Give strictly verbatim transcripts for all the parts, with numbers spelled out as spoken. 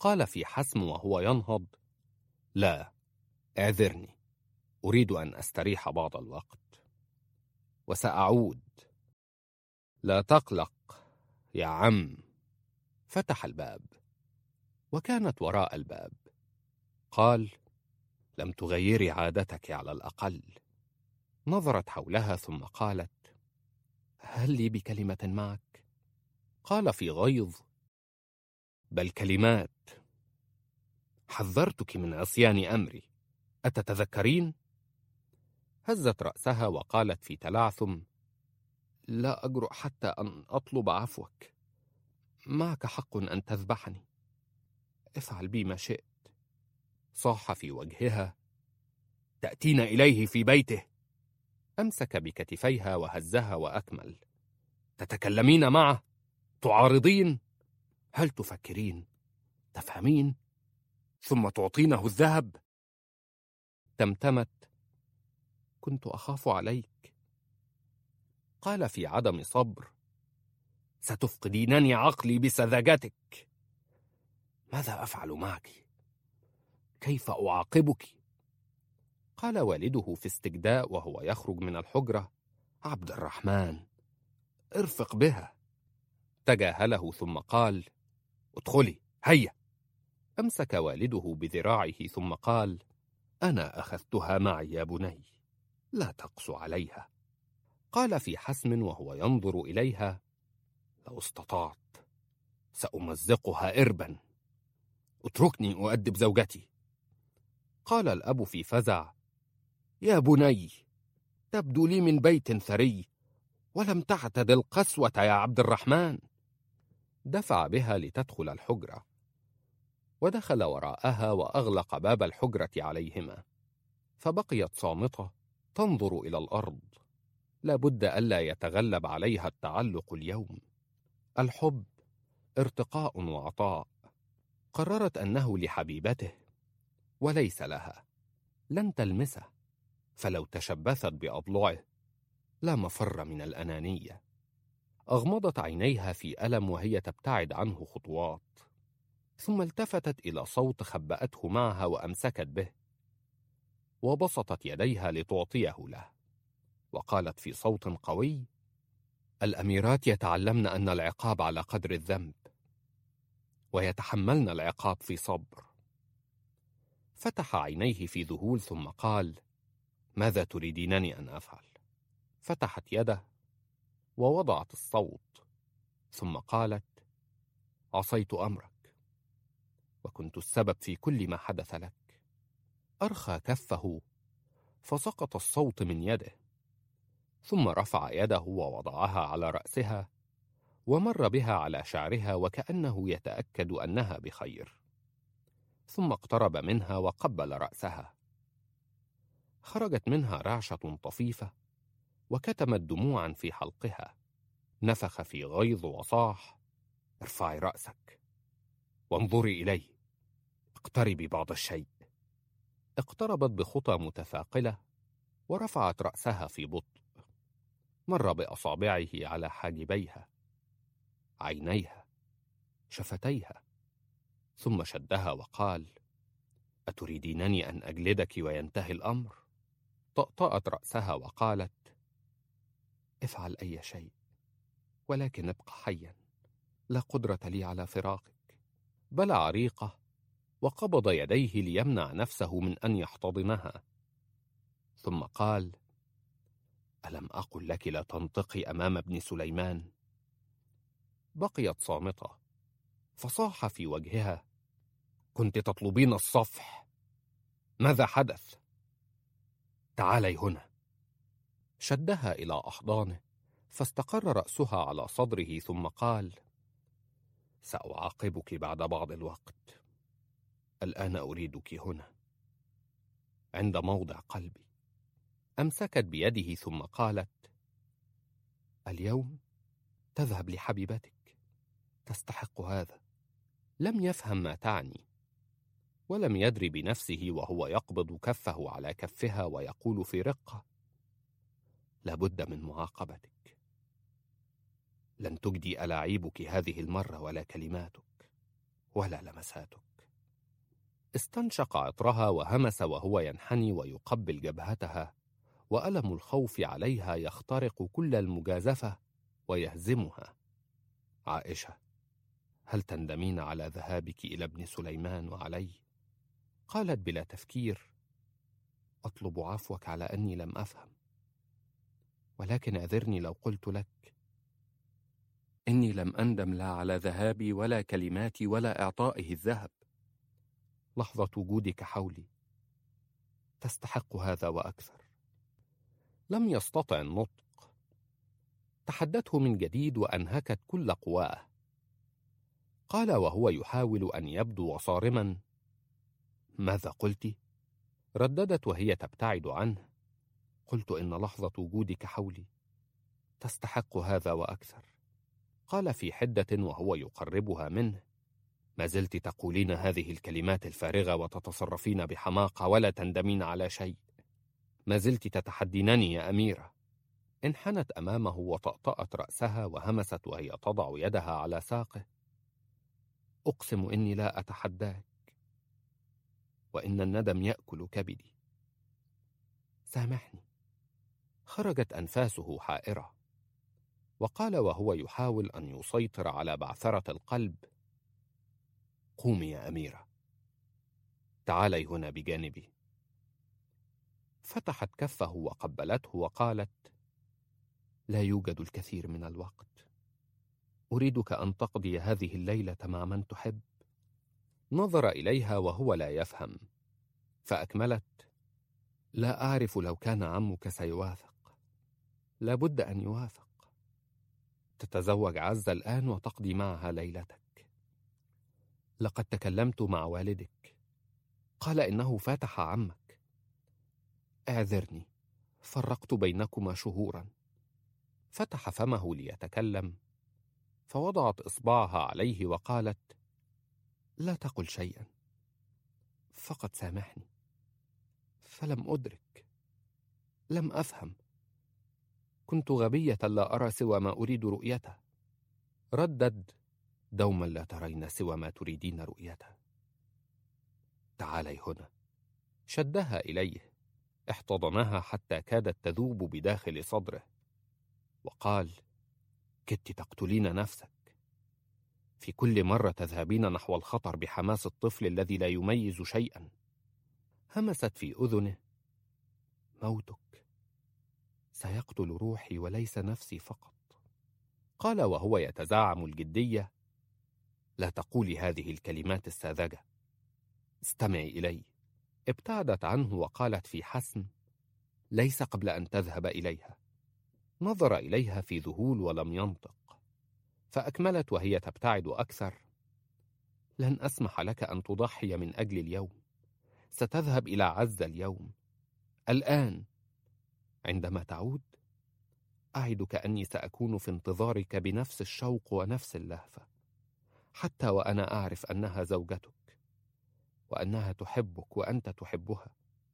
قال في حسم وهو ينهض: لا، اعذرني، أريد أن أستريح بعض الوقت وسأعود. لا تقلق يا عم. فتح الباب، وكانت وراء الباب. قال: لم تغيري عادتك على الأقل. نظرت حولها ثم قالت: هل لي بكلمة معك؟ قال في غيظ: بل كلمات. حذرتك من عصيان أمري، أتتذكرين؟ هزت رأسها وقالت في تلعثم: لا أجرؤ حتى أن أطلب عفوك. معك حق أن تذبحني، افعل بي ما شئت. صاح في وجهها: تأتين إليه في بيته؟ أمسك بكتفيها وهزها وأكمل: تتكلمين معه؟ تعارضين؟ هل تفكرين؟ تفهمين؟ ثم تعطينه الذهب؟ تمتمت: كنت أخاف عليك. قال في عدم صبر: ستفقدينني عقلي بسذاجتك. ماذا أفعل معك؟ كيف أعاقبك؟ قال والده في استجداء وهو يخرج من الحجرة: عبد الرحمن، ارفق بها. تجاهله ثم قال: ادخلي، هيا. أمسك والده بذراعه ثم قال: أنا أخذتها معي يا بني، لا تقس عليها. قال في حسم وهو ينظر إليها: لو استطعت سأمزقها إربا. اتركني أؤدب زوجتي. قال الأب في فزع: يا بني، تبدو لي من بيت ثري ولم تعتد القسوة يا عبد الرحمن. دفع بها لتدخل الحجرة، ودخل وراءها وأغلق باب الحجرة عليهما، فبقيت صامتة تنظر إلى الأرض. لا بد ألا يتغلب عليها التعلق اليوم. الحب ارتقاء وعطاء. قررت أنه لحبيبته وليس لها. لن تلمسه، فلو تشبثت بأضلعه لا مفر من الأنانية. أغمضت عينيها في ألم وهي تبتعد عنه خطوات، ثم التفتت إلى صوت خبأته معها وأمسكت به، وبسطت يديها لتعطيه له، وقالت في صوت قوي: الأميرات يتعلمن أن العقاب على قدر الذنب، ويتحملن العقاب في صبر. فتح عينيه في ذهول ثم قال: ماذا تريدينني أن أفعل؟ فتحت يده ووضعت الصوت، ثم قالت: عصيت أمرك، وكنت السبب في كل ما حدث لك. أرخى كفه فسقط الصوت من يده، ثم رفع يده ووضعها على رأسها ومر بها على شعرها وكأنه يتأكد أنها بخير، ثم اقترب منها وقبل رأسها. خرجت منها رعشة طفيفة وكتمت دموعا في حلقها. نفخ في غيظ وصاح: ارفعي رأسك وانظري إلي، اقتربي بعض الشيء. اقتربت بخطى متثاقلة ورفعت رأسها في بطء. مر بأصابعه على حاجبيها، عينيها، شفتيها، ثم شدها وقال: أتريدينني أن أجلدك وينتهي الأمر؟ طأطأت رأسها وقالت: افعل أي شيء، ولكن ابق حيا، لا قدرة لي على فراقك. بلع ريقه وقبض يديه ليمنع نفسه من أن يحتضنها، ثم قال: ألم أقل لك لا تنطقي أمام ابن سليمان؟ بقيت صامتة، فصاح في وجهها: كنت تطلبين الصفح، ماذا حدث؟ تعالي هنا. شدها إلى أحضانه فاستقر رأسها على صدره ثم قال: سأعاقبك بعد بعض الوقت، الآن أريدك هنا عند موضع قلبي. أمسكت بيده ثم قالت: اليوم تذهب لحبيبتك، تستحق هذا. لم يفهم ما تعني، ولم يدري بنفسه وهو يقبض كفه على كفها ويقول في رقة: لابد من معاقبتك. لن تجدي ألاعيبك هذه المرة ولا كلماتك ولا لمساتك. استنشق عطرها وهمس وهو ينحني ويقبل جبهتها، وألم الخوف عليها يخترق كل المجازفة ويهزمها. عائشة، هل تندمين على ذهابك إلى ابن سليمان وعلي؟ قالت بلا تفكير: أطلب عفوك على أني لم أفهم، ولكن اعذرني لو قلت لك إني لم أندم لا على ذهابي ولا كلماتي ولا إعطائه الذهب. لحظة وجودك حولي تستحق هذا وأكثر. لم يستطع النطق. تحدته من جديد وأنهكت كل قواه. قال وهو يحاول أن يبدو صارما: ماذا قلت؟ رددت وهي تبتعد عنه: قلت إن لحظة وجودك حولي تستحق هذا وأكثر. قال في حدة وهو يقربها منه: ما زلت تقولين هذه الكلمات الفارغة وتتصرفين بحماقة ولا تندمين على شيء. ما زلت تتحدينني يا أميرة. انحنت أمامه وطأطأت رأسها وهمست وهي تضع يدها على ساقه: أقسم إني لا أتحداك، وإن الندم يأكل كبدي. سامحني. خرجت أنفاسه حائرة، وقال وهو يحاول أن يسيطر على بعثرة القلب: قومي يا أميرة، تعالي هنا بجانبي. فتحت كفه وقبلته وقالت: لا يوجد الكثير من الوقت، أريدك أن تقضي هذه الليلة مع من تحب. نظر إليها وهو لا يفهم، فأكملت: لا أعرف لو كان عمك سيوافق. لابد أن يوافق. تتزوج عزة الآن وتقضي معها ليلتك. لقد تكلمت مع والدك، قال إنه فاتح عمك. اعذرني، فرقت بينكما شهورا. فتح فمه ليتكلم، فوضعت إصبعها عليه وقالت: لا تقل شيئا، فقط سامحني، فلم أدرك، لم أفهم، كنت غبية لا أرى سوى ما أريد رؤيته. ردد: دوما لا ترين سوى ما تريدين رؤيته. تعالي هنا. شدها إليه، احتضنها حتى كادت تذوب بداخل صدره، وقال: كدت تقتلين نفسك. في كل مرة تذهبين نحو الخطر بحماس الطفل الذي لا يميز شيئا. همست في أذنه: موتك سيقتل روحي وليس نفسي فقط. قال وهو يتزعم الجدية: لا تقولي هذه الكلمات الساذجة، استمعي إلي. ابتعدت عنه وقالت في حسم: ليس قبل أن تذهب إليها. نظر إليها في ذهول ولم ينطق، فأكملت وهي تبتعد أكثر: لن أسمح لك أن تضحي من أجل اليوم. ستذهب إلى عزة اليوم، الآن. عندما تعود أعدك أني سأكون في انتظارك بنفس الشوق ونفس اللهفة، حتى وأنا أعرف أنها زوجتك وأنها تحبك وأنت تحبها.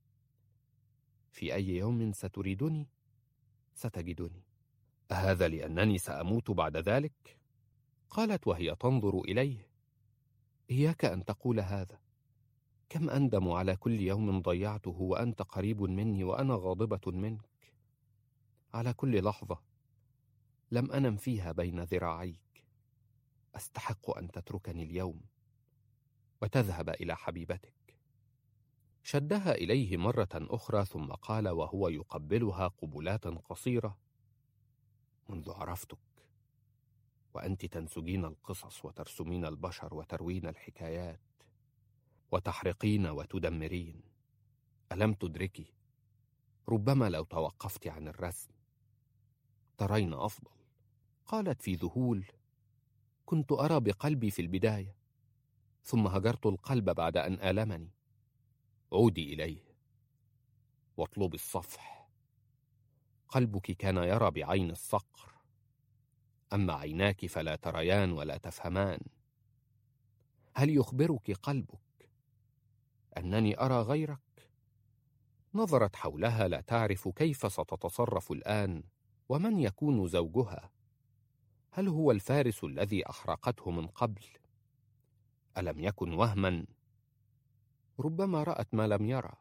في أي يوم ستريدني ستجدني. أهذا لأنني سأموت بعد ذلك؟ قالت وهي تنظر إليه: إياك أن تقول هذا. كم أندم على كل يوم ضيعته وأنت قريب مني وأنا غاضبة منك، على كل لحظة لم أنم فيها بين ذراعيك. أستحق أن تتركني اليوم وتذهب إلى حبيبتك. شدها إليه مرة أخرى ثم قال وهو يقبلها قبلات قصيرة: منذ عرفتك وأنت تنسجين القصص وترسمين البشر وتروين الحكايات وتحرقين وتدمرين. ألم تدركي؟ ربما لو توقفت عن الرسم ترين أفضل. قالت في ذهول: كنت أرى بقلبي في البداية، ثم هجرت القلب بعد أن آلمني. عودي إليه واطلبي الصفح. قلبك كان يرى بعين الصقر، أما عيناك فلا تريان ولا تفهمان. هل يخبرك قلبك أنني أرى غيرك؟ نظرت حولها لا تعرف كيف ستتصرف الآن ومن يكون زوجها. هل هو الفارس الذي أحرقته من قبل؟ ألم يكن وهما؟ ربما رأت ما لم يرى،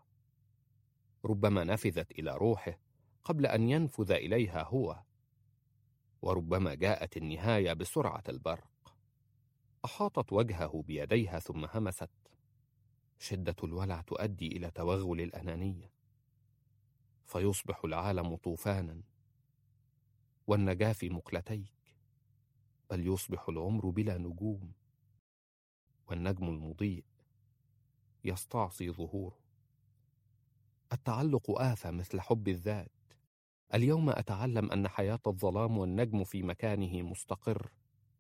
ربما نفذت إلى روحه قبل أن ينفذ إليها هو، وربما جاءت النهاية بسرعة البرق. أحاطت وجهه بيديها ثم همست: شدة الولع تؤدي إلى توغل الأنانية، فيصبح العالم طوفانا، والنجاة في مقلتيك، بل يصبح العمر بلا نجوم، والنجم المضيء يستعصي ظهوره. التعلق آفة مثل حب الذات. اليوم أتعلم أن حياة الظلام والنجم في مكانه مستقر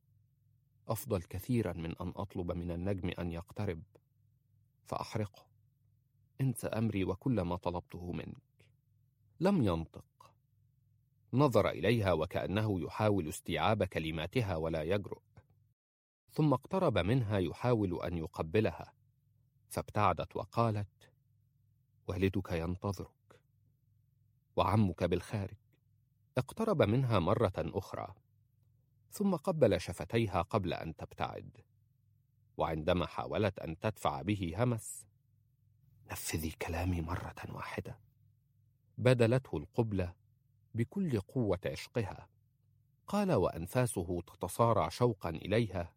أفضل كثيرا من أن أطلب من النجم أن يقترب فأحرقه. انس أمري وكل ما طلبته منك. لم ينطق، نظر إليها وكأنه يحاول استيعاب كلماتها ولا يجرؤ، ثم اقترب منها يحاول أن يقبلها، فابتعدت وقالت: والدك ينتظرك، وعمك بالخارج. اقترب منها مرة أخرى، ثم قبل شفتيها قبل أن تبتعد، وعندما حاولت أن تدفع به همس: نفذي كلامي مرة واحدة. بدلته القبلة بكل قوة عشقها. قال وأنفاسه تتصارع شوقا إليها: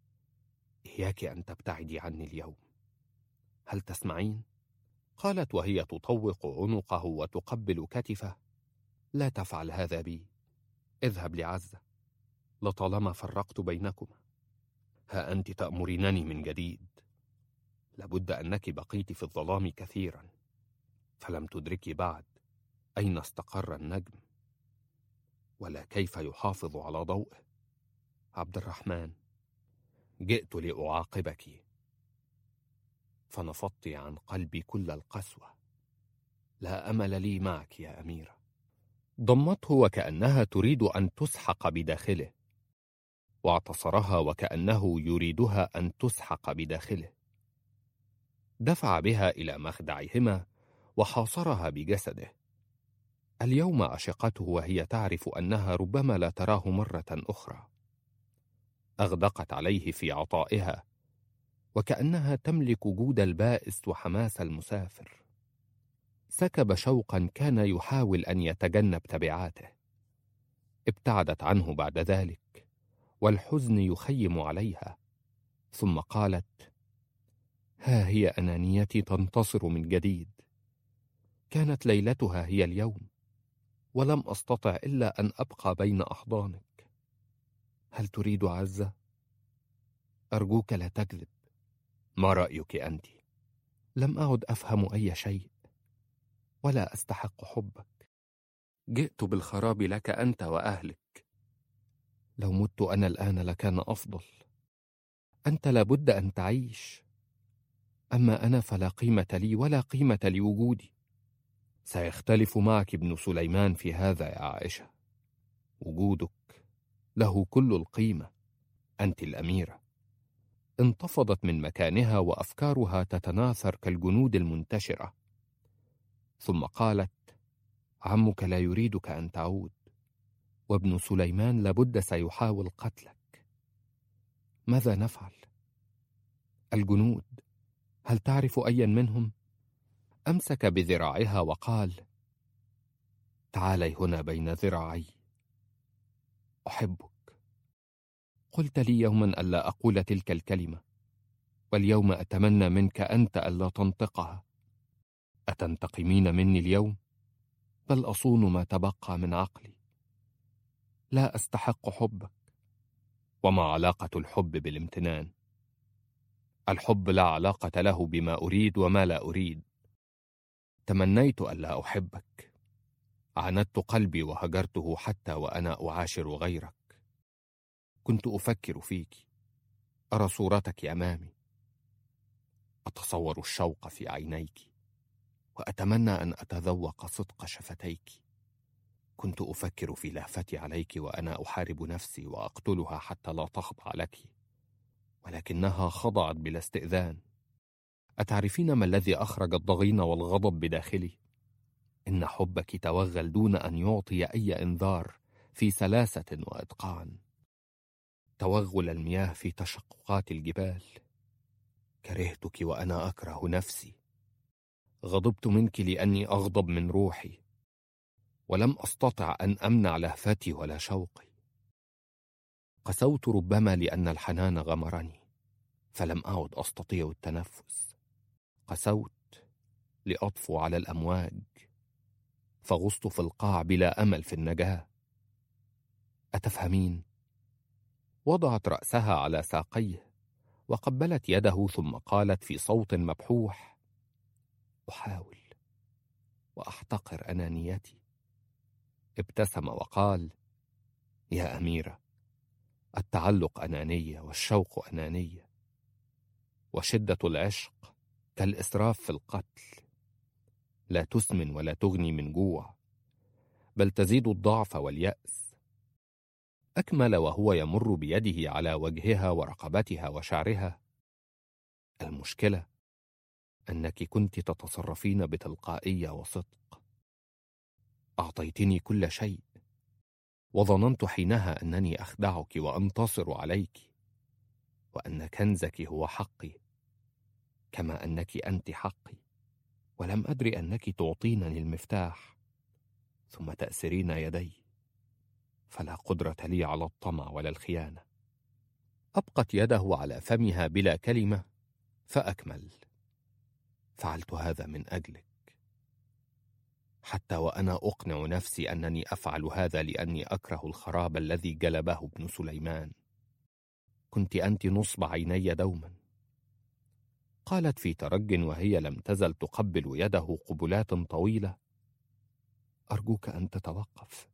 إياك أن تبتعدي عني اليوم، هل تسمعين؟ قالت وهي تطوق عنقه وتقبل كتفه: لا تفعل هذا بي، اذهب لعزة، لطالما فرقت بينكما. ها أنت تأمرينني من جديد. لابد أنك بقيت في الظلام كثيرا، فلم تدركي بعد أين استقر النجم، ولا كيف يحافظ على ضوءه. عبد الرحمن، جئت لأعاقبك، فنفضت عن قلبي كل القسوة. لا أمل لي معك يا أميرة. ضمته وكأنها تريد أن تسحق بداخله، واعتصرها وكأنه يريدها أن تسحق بداخله. دفع بها إلى مخدعهما وحاصرها بجسده. اليوم عشقته وهي تعرف أنها ربما لا تراه مرة أخرى. أغدقت عليه في عطائها، وكأنها تملك جود البائس وحماس المسافر. سكب شوقا كان يحاول أن يتجنب تبعاته. ابتعدت عنه بعد ذلك، والحزن يخيم عليها، ثم قالت: ها هي أنانيتي تنتصر من جديد. كانت ليلتها هي اليوم، ولم أستطع إلا أن أبقى بين أحضانك. هل تريد عزة؟ أرجوك لا تكذب. ما رأيك أنت؟ لم أعد أفهم أي شيء، ولا أستحق حبك. جئت بالخراب لك أنت وأهلك. لو مت أنا الآن لكان أفضل. أنت لابد أن تعيش، أما أنا فلا قيمة لي ولا قيمة لوجودي. سيختلف معك ابن سليمان في هذا يا عائشة. وجودك له كل القيمة، أنت الأميرة. انتفضت من مكانها وأفكارها تتناثر كالجنود المنتشرة، ثم قالت: عمك لا يريدك أن تعود، وابن سليمان لابد سيحاول قتلك. ماذا نفعل؟ الجنود، هل تعرف أيا منهم؟ أمسك بذراعها وقال: تعالي هنا بين ذراعي. أحبك. قلت لي يوما ألا أقول تلك الكلمة، واليوم أتمنى منك أنت ألا تنطقها. أتنتقمين مني اليوم؟ بل أصون ما تبقى من عقلي. لا أستحق حبك. وما علاقة الحب بالامتنان؟ الحب لا علاقة له بما أريد وما لا أريد. تمنيت ألا أحبك، عاندت قلبي وهجرته حتى وأنا أعاشر غيرك. كنت أفكر فيك، أرى صورتك أمامي، أتصور الشوق في عينيك، وأتمنى أن أتذوق صدق شفتيك. كنت أفكر في لهفتي عليك وأنا أحارب نفسي وأقتلها حتى لا تخضع لك، ولكنها خضعت بلا استئذان. أتعرفين ما الذي أخرج الضغين والغضب بداخلي؟ إن حبك توغل دون أن يعطي أي إنذار، في سلاسة وإتقان. توغل المياه في تشققات الجبال. كرهتك وأنا أكره نفسي. غضبت منك لأني أغضب من روحي، ولم أستطع أن أمنع لهفتي ولا شوقي. قسوت ربما لأن الحنان غمرني، فلم أعد أستطيع التنفس. قسوت لأطفو على الأمواج، فغصت في القاع بلا أمل في النجاة. أتفهمين؟ وضعت رأسها على ساقيه وقبلت يده، ثم قالت في صوت مبحوح: أحاول وأحتقر أنانيتي. ابتسم وقال: يا أميرة، التعلق أنانية، والشوق أنانية، وشدة العشق كالإسراف في القتل، لا تسمن ولا تغني من جوع، بل تزيد الضعف واليأس. أكمل وهو يمر بيده على وجهها ورقبتها وشعرها: المشكلة أنك كنت تتصرفين بتلقائية وصدق. أعطيتني كل شيء، وظننت حينها أنني أخدعك وأنتصر عليك، وأن كنزك هو حقي، كما أنك أنت حقي، ولم أدري أنك تعطينني المفتاح ثم تأسرين يدي، فلا قدرة لي على الطمع ولا الخيانة. أبقت يده على فمها بلا كلمة، فأكمل: فعلت هذا من أجلك، حتى وأنا أقنع نفسي أنني أفعل هذا لأني أكره الخراب الذي جلبه ابن سليمان. كنت أنت نصب عيني دوما. قالت في ترج وهي لم تزل تقبل يده قبلات طويلة: أرجوك أن تتوقف.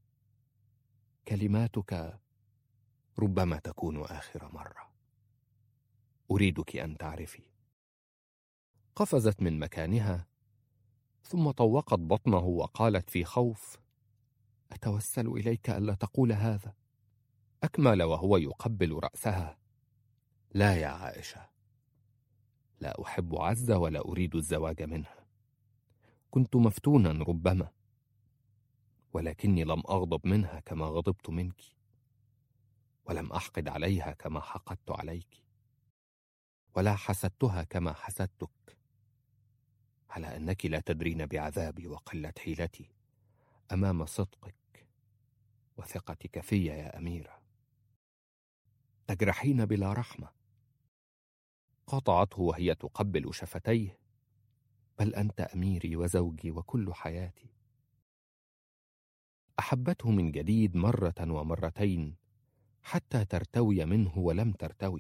كلماتك ربما تكون آخر مرة. أريدك أن تعرفي. قفزت من مكانها، ثم طوقت بطنه وقالت في خوف: أتوسل إليك ألا تقول هذا. أكمل وهو يقبل رأسها: لا يا عائشة، لا أحب عزة ولا أريد الزواج منها. كنت مفتونا ربما، ولكني لم أغضب منها كما غضبت منك، ولم أحقد عليها كما حقدت عليك، ولا حسدتها كما حسدتك، على أنك لا تدرين بعذابي وقلة حيلتي أمام صدقك وثقتك في يا أميرة. تجرحين بلا رحمة. قاطعته وهي تقبل شفتيه: بل أنت أميري وزوجي وكل حياتي. أحبته من جديد مرة ومرتين حتى ترتوي منه، ولم ترتوي.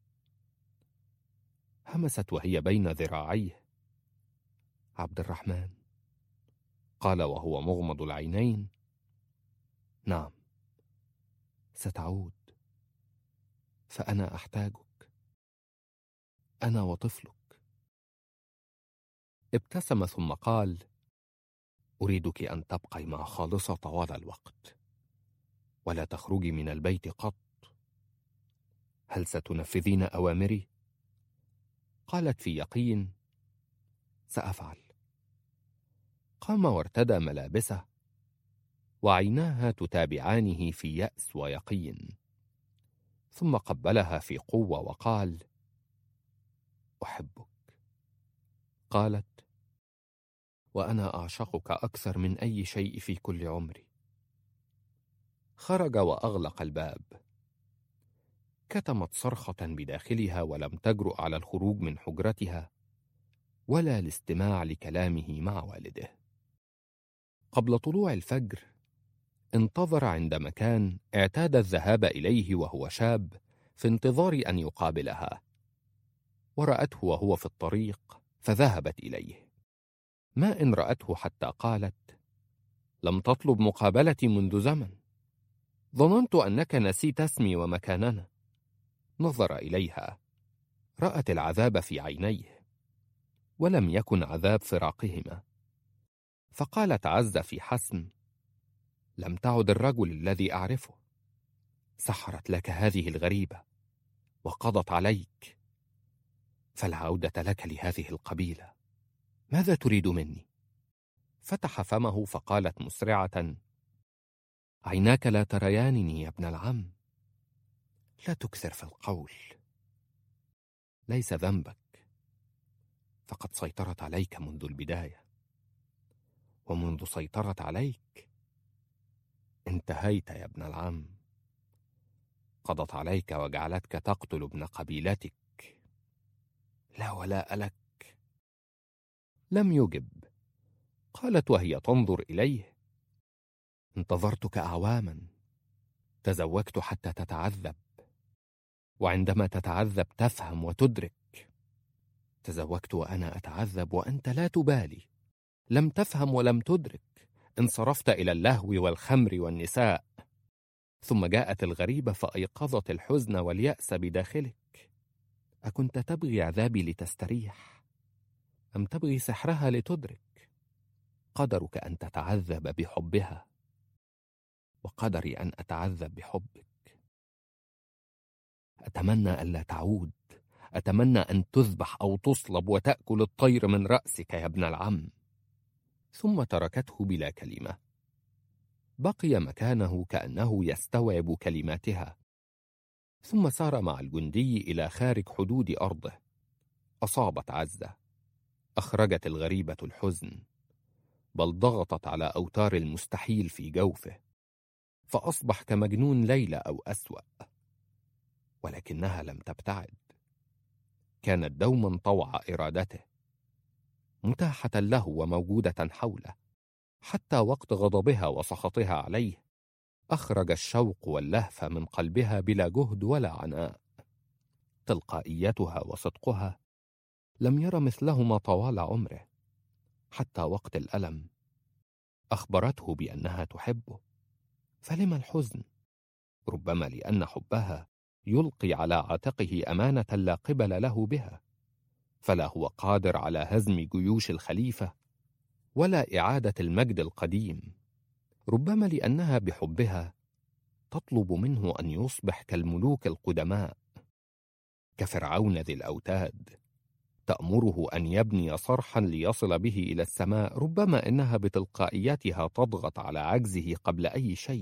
همست وهي بين ذراعيه: عبد الرحمن. قال وهو مغمض العينين: نعم، ستعود، فأنا أحتاجك، أنا وطفلك. ابتسم ثم قال: أريدك أن تبقي مع خالصة طوال الوقت، ولا تخرجي من البيت قط. هل ستنفذين أوامري؟ قالت في يقين: سأفعل. قام وارتدى ملابسه، وعيناها تتابعانه في يأس ويقين، ثم قبلها في قوة وقال: أحبك. قالت: وأنا أعشقك أكثر من أي شيء في كل عمري. خرج وأغلق الباب. كتمت صرخة بداخلها ولم تجرؤ على الخروج من حجرتها ولا الاستماع لكلامه مع والده. قبل طلوع الفجر انتظر عند مكان اعتاد الذهاب إليه وهو شاب، في انتظار أن يقابلها، ورأته وهو في الطريق فذهبت إليه. ما إن رأته حتى قالت: لم تطلب مقابلتي منذ زمن، ظننت أنك نسيت اسمي ومكاننا. نظر إليها، رأت العذاب في عينيه، ولم يكن عذاب فراقهما، فقالت عزة في حسم: لم تعد الرجل الذي أعرفه. سحرت لك هذه الغريبة وقضت عليك، فلا عودة لك لهذه القبيلة. ماذا تريد مني؟ فتح فمه فقالت مسرعة: عيناك لا تريانني يا ابن العم، لا تكثر في القول. ليس ذنبك، فقد سيطرت عليك منذ البداية، ومنذ سيطرت عليك انتهيت يا ابن العم. قضت عليك وجعلتك تقتل ابن قبيلتك. لا ولاء لك. لم يجب. قالت وهي تنظر إليه: انتظرتك أعواما، تزوجت حتى تتعذب، وعندما تتعذب تفهم وتدرك. تزوجت وأنا أتعذب وأنت لا تبالي، لم تفهم ولم تدرك، انصرفت إلى اللهو والخمر والنساء. ثم جاءت الغريبة فأيقظت الحزن واليأس بداخلك. أكنت تبغي عذابي لتستريح، أم تبغي سحرها لتدرك؟ قدرك أن تتعذب بحبها، وقدري أن أتعذب بحبك. أتمنى ألا تعود، أتمنى أن تذبح أو تصلب وتأكل الطير من رأسك يا ابن العم. ثم تركته بلا كلمة. بقي مكانه كأنه يستوعب كلماتها، ثم سار مع الجندي إلى خارج حدود أرضه. أصابت عزة، أخرجت الغريبة الحزن، بل ضغطت على أوتار المستحيل في جوفه، فأصبح كمجنون ليلى أو أسوأ. ولكنها لم تبتعد، كانت دوما طوع إرادته، متاحة له وموجودة حوله. حتى وقت غضبها وسخطها عليه أخرج الشوق واللهف من قلبها بلا جهد ولا عناء. تلقائيتها وصدقها لم ير مثلهما طوال عمره. حتى وقت الألم أخبرته بأنها تحبه، فلما الحزن؟ ربما لأن حبها يلقي على عاتقه أمانة لا قبل له بها، فلا هو قادر على هزم جيوش الخليفة ولا إعادة المجد القديم. ربما لأنها بحبها تطلب منه أن يصبح كالملوك القدماء، كفرعون ذي الأوتاد، تأمره أن يبني صرحا ليصل به إلى السماء. ربما إنها بتلقائيتها تضغط على عجزه قبل أي شيء.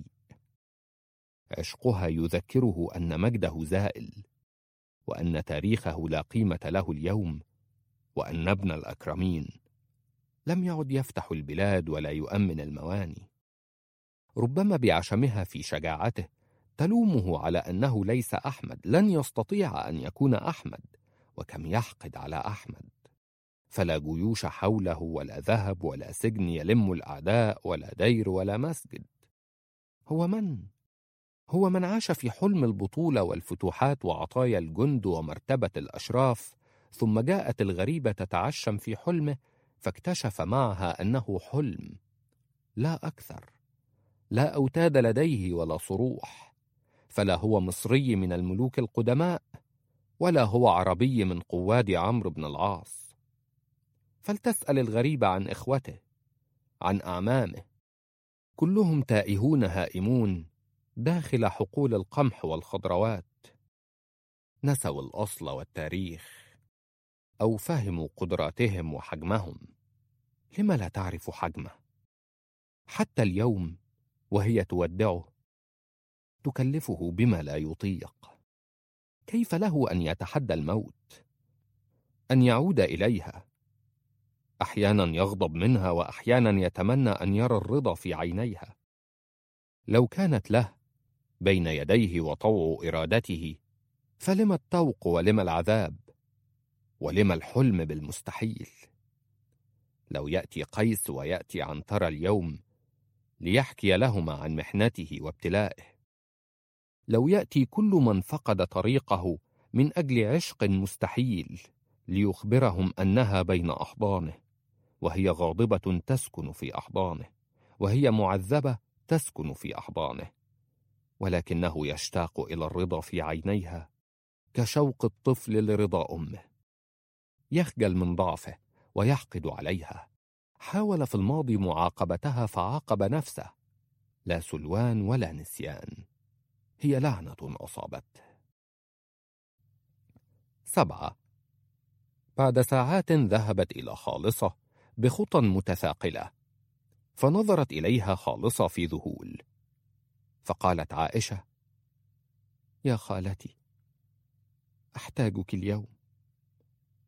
عشقها يذكره أن مجده زائل، وأن تاريخه لا قيمة له اليوم، وأن ابن الأكرمين لم يعد يفتح البلاد ولا يؤمن المواني. ربما بعشمها في شجاعته تلومه على أنه ليس أحمد، لن يستطيع أن يكون أحمد، وكم يحقد على أحمد. فلا جيوش حوله ولا ذهب ولا سجن يلم الأعداء ولا دير ولا مسجد. هو من؟ هو من عاش في حلم البطولة والفتوحات وعطايا الجند ومرتبة الأشراف، ثم جاءت الغريبة تتعشم في حلمه فاكتشف معها أنه حلم لا أكثر. لا أوتاد لديه ولا صروح، فلا هو مصري من الملوك القدماء ولا هو عربي من قواد عمرو بن العاص. فلتسأل الغريبة عن إخوته، عن أعمامه، كلهم تائهون هائمون داخل حقول القمح والخضروات. نسوا الأصل والتاريخ، أو فهموا قدراتهم وحجمهم. لم لا تعرف حجمه؟ حتى اليوم وهي تودعه تكلفه بما لا يطيق. كيف له أن يتحدى الموت، أن يعود إليها؟ أحيانا يغضب منها وأحيانا يتمنى أن يرى الرضا في عينيها. لو كانت له بين يديه وطوع إرادته، فلما التوق ولما العذاب ولما الحلم بالمستحيل؟ لو يأتي قيس ويأتي عنترة اليوم ليحكي لهما عن محنته وابتلائه، لو يأتي كل من فقد طريقه من أجل عشق مستحيل ليخبرهم أنها بين أحضانه، وهي غاضبة تسكن في أحضانه، وهي معذبة تسكن في أحضانه، ولكنه يشتاق إلى الرضا في عينيها كشوق الطفل لرضا أمه. يخجل من ضعفه ويحقد عليها. حاول في الماضي معاقبتها فعاقب نفسه. لا سلوان ولا نسيان، هي لعنة أصابته. سبعة. بعد ساعات ذهبت إلى خالصة بخطى متثاقلة، فنظرت إليها خالصة في ذهول، فقالت عائشة: يا خالتي، أحتاجك اليوم.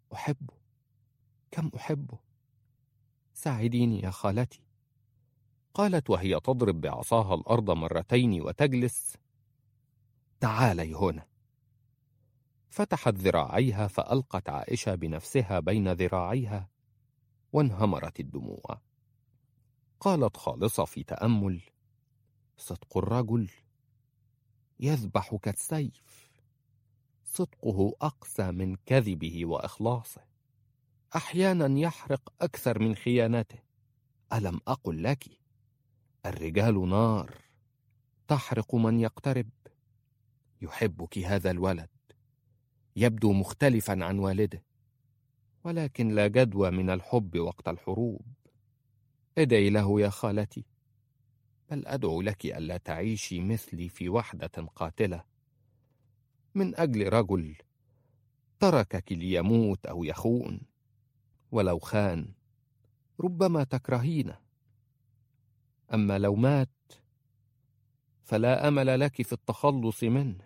أحبه، كم أحبه، ساعديني يا خالتي. قالت وهي تضرب بعصاها الأرض مرتين وتجلس: تعالي هنا. فتحت ذراعيها فألقت عائشة بنفسها بين ذراعيها وانهمرت الدموع. قالت خالصة في تأمل: صدق الرجل يذبح كالسيف، صدقه أقسى من كذبه وإخلاصه، أحيانا يحرق أكثر من خيانته. ألم أقل لك الرجال نار تحرق من يقترب؟ يحبك هذا الولد، يبدو مختلفا عن والده، ولكن لا جدوى من الحب وقت الحروب. ادعي له يا خالتي، بل أدعو لك ألا تعيشي مثلي في وحدة قاتلة من أجل رجل تركك ليموت أو يخون. ولو خان ربما تكرهينه، أما لو مات فلا أمل لك في التخلص منه.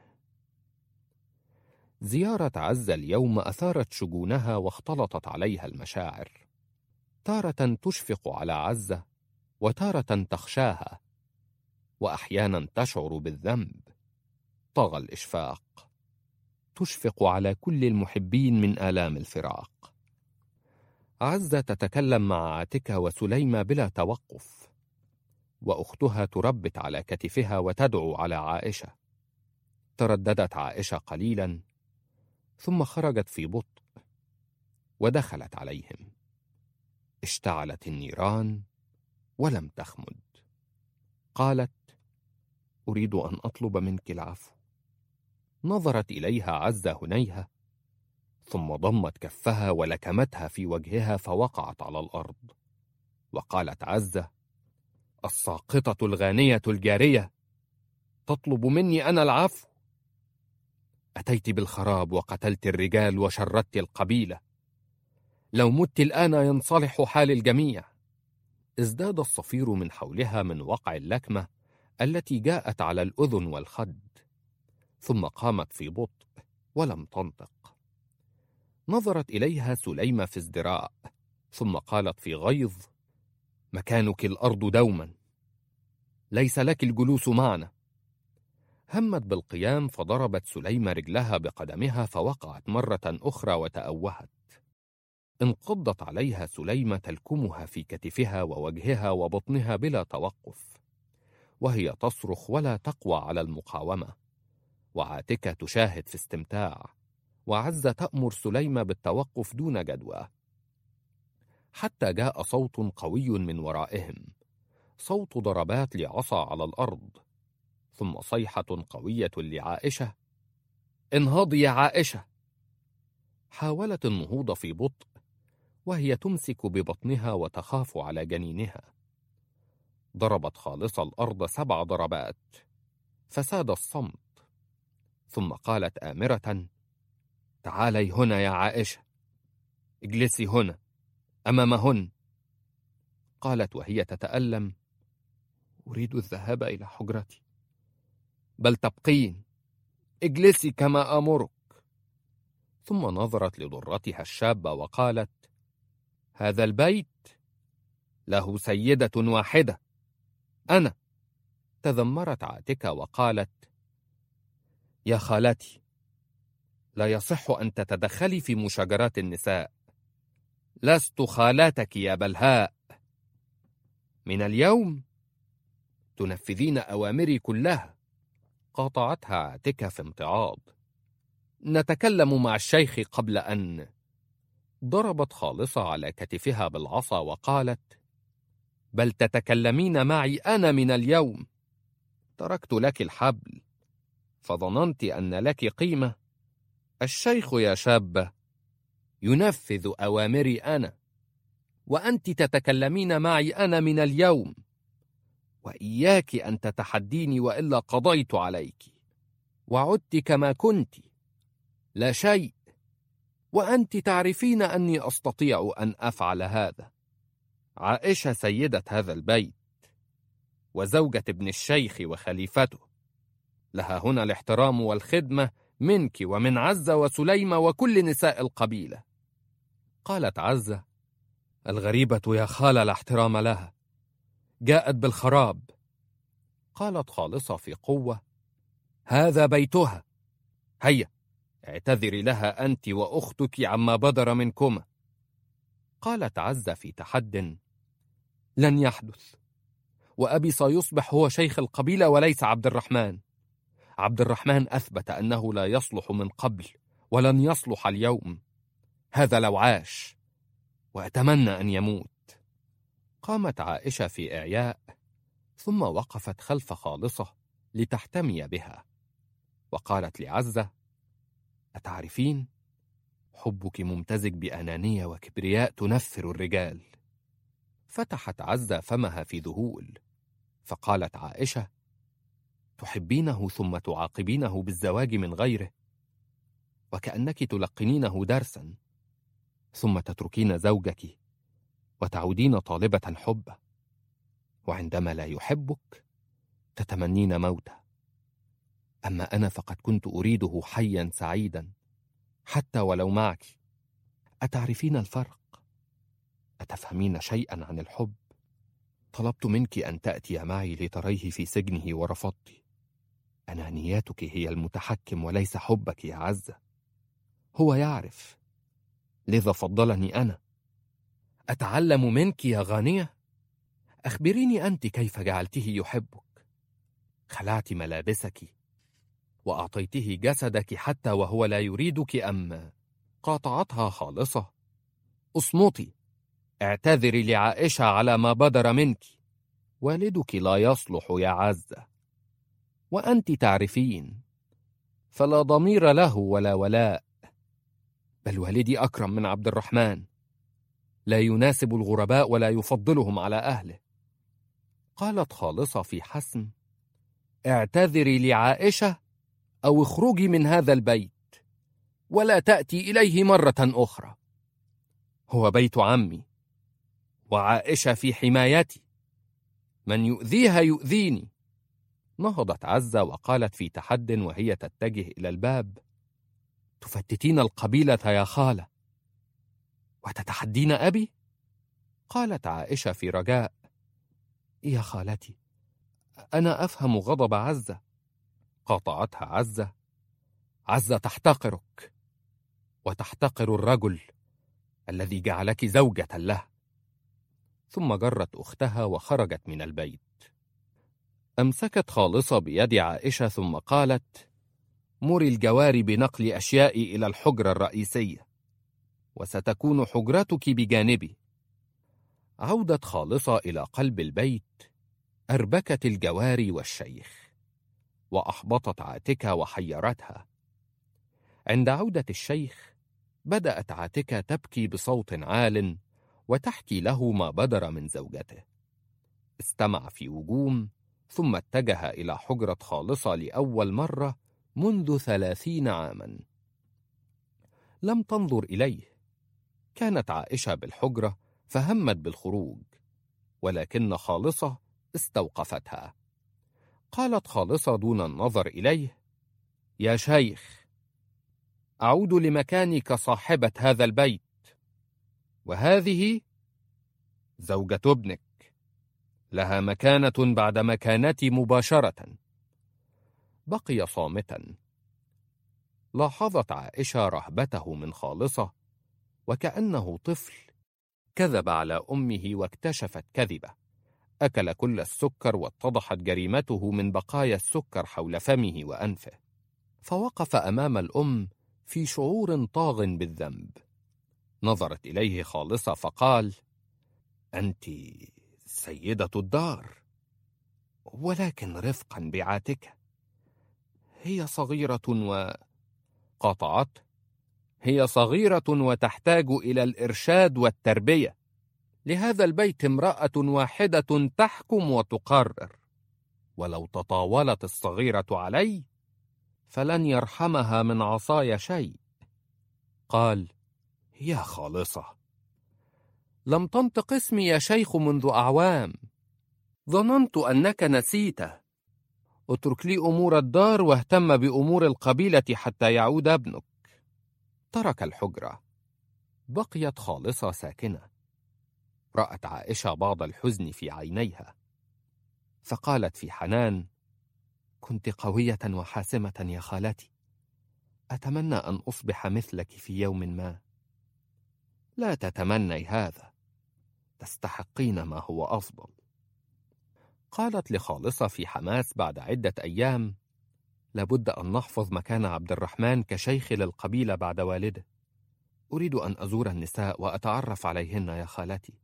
زيارة عزة اليوم أثارت شجونها واختلطت عليها المشاعر، تارة تشفق على عزة وتارة تخشاها، وأحيانا تشعر بالذنب. طغى الإشفاق، تشفق على كل المحبين من آلام الفراق. عزة تتكلم مع عاتكة وسليمة بلا توقف، وأختها تربت على كتفها وتدعو على عائشة. ترددت عائشة قليلا ثم خرجت في بطء ودخلت عليهم. اشتعلت النيران ولم تخمد. قالت: أريد أن أطلب منك العفو. نظرت إليها عزة هنيهة، ثم ضمت كفها ولكمتها في وجهها فوقعت على الأرض. وقالت عزة: الساقطة الغانية الجارية تطلب مني أنا العفو؟ أتيت بالخراب وقتلت الرجال وشردت القبيلة، لو مت الآن ينصلح حال الجميع. ازداد الصفير من حولها من وقع اللكمة التي جاءت على الأذن والخد، ثم قامت في بطء ولم تنطق. نظرت إليها سليمة في ازدراء، ثم قالت في غيظ: مكانك الأرض دوما، ليس لك الجلوس معنا. همت بالقيام فضربت سليمة رجلها بقدمها فوقعت مرة أخرى وتأوهت. انقضت عليها سليمة تلكمها في كتفها ووجهها وبطنها بلا توقف، وهي تصرخ ولا تقوى على المقاومة. وعاتكة تشاهد في استمتاع، وعزة تأمر سليمة بالتوقف دون جدوى، حتى جاء صوت قوي من ورائهم، صوت ضربات لعصا على الأرض، ثم صيحة قوية لعائشة: انهضي يا عائشة. حاولت النهوض في بطء وهي تمسك ببطنها وتخاف على جنينها. ضربت خالصة الأرض سبع ضربات فساد الصمت، ثم قالت آمرة: تعالي هنا يا عائشة، اجلسي هنا أمامهن. قالت وهي تتألم: أريد الذهاب إلى حجرتي. بل تبقين، اجلسي كما آمرك. ثم نظرت لضرتها الشابة وقالت: هذا البيت له سيدة واحدة، أنا. تذمرت عاتكة وقالت: يا خالتي، لا يصح أن تتدخلي في مشاجرات النساء، لست خالتك يا بلهاء. من اليوم تنفذين أوامري كلها. قاطعتها عاتكة في امتعاض: نتكلم مع الشيخ قبل أن. ضربت خالصة على كتفها بالعصا وقالت: بل تتكلمين معي أنا من اليوم. تركت لك الحبل فظننت أن لك قيمة. الشيخ يا شابة ينفذ أوامري أنا، وأنت تتكلمين معي أنا من اليوم. وإياك أن تتحديني وإلا قضيت عليك. وعدت كما كنت، لا شيء، وأنت تعرفين أني أستطيع أن أفعل هذا. عائشة سيدة هذا البيت وزوجة ابن الشيخ وخليفته، لها هنا الاحترام والخدمة منك ومن عزة وسليمة وكل نساء القبيلة. قالت عزة: الغريبة يا خالة لا احترام لها، جاءت بالخراب. قالت خالصة في قوة: هذا بيتها، هيا اعتذري لها أنت وأختك عما بدر منكما. قالت عزة في تحد: لن يحدث، وأبي سيصبح هو شيخ القبيلة وليس عبد الرحمن. عبد الرحمن أثبت أنه لا يصلح من قبل ولن يصلح اليوم، هذا لو عاش، وأتمنى أن يموت. قامت عائشة في إعياء، ثم وقفت خلف خالصة لتحتمي بها، وقالت لعزة: أتعرفين؟ حبك ممتزج بأنانية وكبرياء تنفر الرجال. فتحت عزة فمها في ذهول، فقالت عائشة: تحبينه ثم تعاقبينه بالزواج من غيره، وكأنك تلقنينه درسا، ثم تتركين زوجك وتعودين طالبة حبه، وعندما لا يحبك تتمنين موته. أما أنا فقد كنت أريده حيا سعيدا حتى ولو معك. أتعرفين الفرق؟ أتفهمين شيئا عن الحب؟ طلبت منك أن تأتي معي لتريه في سجنه ورفضت. أنانياتك هي المتحكم وليس حبك يا عزة. هو يعرف، لذا فضلني أنا. أتعلم منك يا غانية؟ أخبريني أنت كيف جعلته يحبك. خلعت ملابسك وأعطيته جسدك حتى وهو لا يريدك أم؟ قاطعتها خالصة: اصمتي، اعتذري لعائشة على ما بدر منك. والدك لا يصلح يا عزة، وأنت تعرفين، فلا ضمير له ولا ولاء. بل والدي أكرم من عبد الرحمن، لا يناسب الغرباء ولا يفضلهم على أهله. قالت خالصة في حسم: اعتذري لعائشة أو اخرجي من هذا البيت ولا تأتي إليه مرة أخرى. هو بيت عمي، وعائشة في حمايتي، من يؤذيها يؤذيني. نهضت عزة وقالت في تحد وهي تتجه إلى الباب: تفتتين القبيلة يا خالة وتتحدين أبي؟ قالت عائشة في رجاء: يا خالتي، أنا أفهم غضب عزة. قاطعتها عزة: عزة تحتقرك وتحتقر الرجل الذي جعلك زوجة له. ثم جرت أختها وخرجت من البيت. أمسكت خالصة بيد عائشة ثم قالت: مري الجواري بنقل أشيائي إلى الحجرة الرئيسية، وستكون حجرتك بجانبي. عودت خالصة إلى قلب البيت، أربكت الجواري والشيخ، وأحبطت عاتكة وحيرتها. عند عودة الشيخ بدأت عاتكة تبكي بصوت عال وتحكي له ما بدر من زوجته. استمع في وجوم، ثم اتجه إلى حجرة خالصة لأول مرة منذ ثلاثين عاما. لم تنظر إليه. كانت عائشة بالحجرة فهمت بالخروج، ولكن خالصة استوقفتها. قالت خالصة دون النظر إليه: يا شيخ، أعود لمكاني كصاحبة هذا البيت، وهذه زوجة ابنك، لها مكانة بعد مكانتي مباشرة. بقي صامتا. لاحظت عائشة رهبته من خالصة، وكأنه طفل كذب على أمه واكتشفت كذبه. أكل كل السكر واتضحت جريمته من بقايا السكر حول فمه وأنفه. فوقف أمام الأم في شعور طاغ بالذنب. نظرت إليه خالصة فقال: أنت سيدة الدار، ولكن رفقا بعاتكة، هي صغيرة و... قاطعت: هي صغيرة وتحتاج إلى الإرشاد والتربية. لهذا البيت امرأة واحدة تحكم وتقرر، ولو تطاولت الصغيرة علي فلن يرحمها من عصاي شيء. قال: يا خالصة، لم تنطق اسمي يا شيخ منذ أعوام، ظننت أنك نسيته. اترك لي أمور الدار واهتم بأمور القبيلة حتى يعود ابنك. ترك الحجرة. بقيت خالصة ساكنة. رأت عائشة بعض الحزن في عينيها، فقالت في حنان: كنت قوية وحاسمة يا خالتي، أتمنى أن أصبح مثلك في يوم ما. لا تتمني هذا، تستحقين ما هو أفضل. قالت لخالصة في حماس بعد عدة أيام: لابد أن نحفظ مكان عبد الرحمن كشيخ للقبيلة بعد والده. أريد أن أزور النساء وأتعرف عليهن يا خالتي،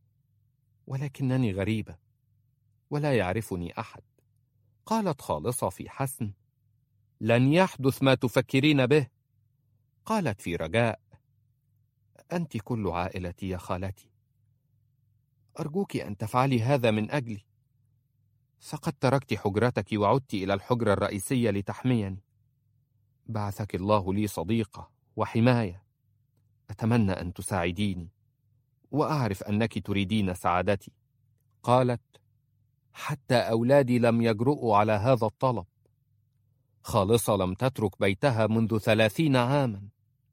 ولكنني غريبة ولا يعرفني أحد. قالت خالصة في حسم: لن يحدث ما تفكرين به. قالت في رجاء: أنت كل عائلتي يا خالتي، أرجوك أن تفعلي هذا من أجلي، فقد تركت حجرتك وعدت إلى الحجرة الرئيسية لتحميني. بعثك الله لي صديقة وحماية، أتمنى أن تساعديني، وأعرف أنك تريدين سعادتي. قالت: حتى أولادي لم يجرؤوا على هذا الطلب. خالصة لم تترك بيتها منذ ثلاثين عاما.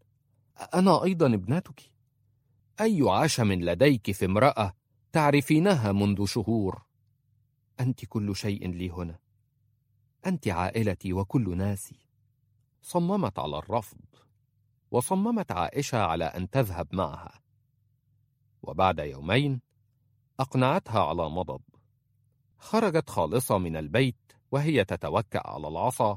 أنا أيضا ابنتك، أي عشم لديك في امرأة تعرفينها منذ شهور؟ أنت كل شيء لي هنا، أنت عائلتي وكل ناسي. صممت على الرفض، وصممت عائشة على أن تذهب معها، وبعد يومين أقنعتها على مضض. خرجت خالصة من البيت وهي تتوكأ على العصا،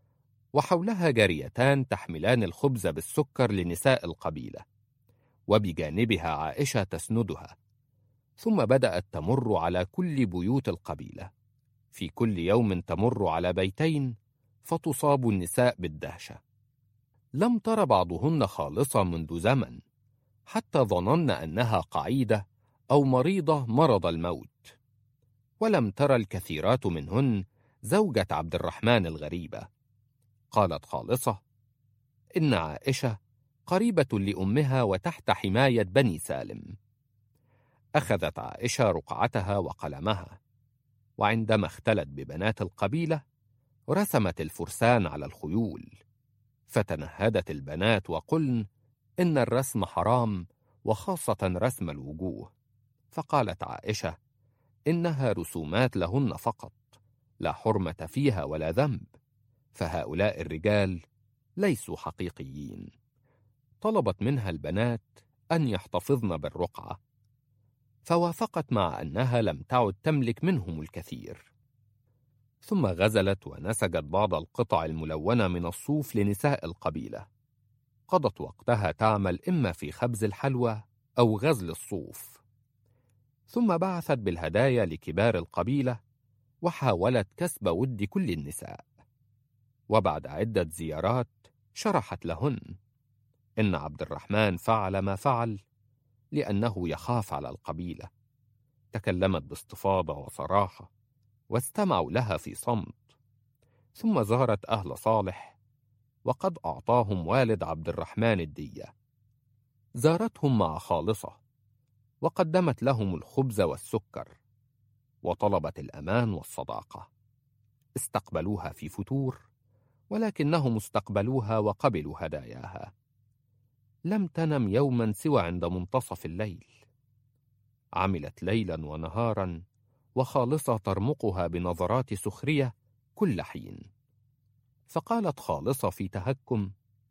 وحولها جاريتان تحملان الخبز بالسكر لنساء القبيلة، وبجانبها عائشة تسندها. ثم بدأت تمر على كل بيوت القبيلة، في كل يوم تمر على بيتين، فتصاب النساء بالدهشة. لم تر بعضهن خالصة منذ زمن، حتى ظنن أنها قعيدة أو مريضة مرض الموت. ولم تر الكثيرات منهن زوجة عبد الرحمن الغريبة. قالت خالصة: إن عائشة قريبة لأمها وتحت حماية بني سالم. أخذت عائشة رقعتها وقلمها، وعندما اختلت ببنات القبيلة رسمت الفرسان على الخيول، فتنهدت البنات وقلن إن الرسم حرام، وخاصة رسم الوجوه. فقالت عائشة: إنها رسومات لهن فقط، لا حرمة فيها ولا ذنب، فهؤلاء الرجال ليسوا حقيقيين. طلبت منها البنات أن يحتفظن بالرقعة، فوافقت مع أنها لم تعد تملك منهم الكثير. ثم غزلت ونسجت بعض القطع الملونة من الصوف لنساء القبيلة. قضت وقتها تعمل إما في خبز الحلوى أو غزل الصوف. ثم بعثت بالهدايا لكبار القبيلة، وحاولت كسب ود كل النساء. وبعد عدة زيارات شرحت لهن إن عبد الرحمن فعل ما فعل لأنه يخاف على القبيلة. تكلمت باستفاضة وصراحة، واستمعوا لها في صمت. ثم زارت أهل صالح، وقد أعطاهم والد عبد الرحمن الدية. زارتهم مع خالصة، وقدمت لهم الخبز والسكر، وطلبت الأمان والصداقة. استقبلوها في فتور، ولكنهم استقبلوها وقبلوا هداياها. لم تنم يوما سوى عند منتصف الليل. عملت ليلا ونهارا، وخالصة ترمقها بنظرات سخرية كل حين. فقالت خالصة في تهكم: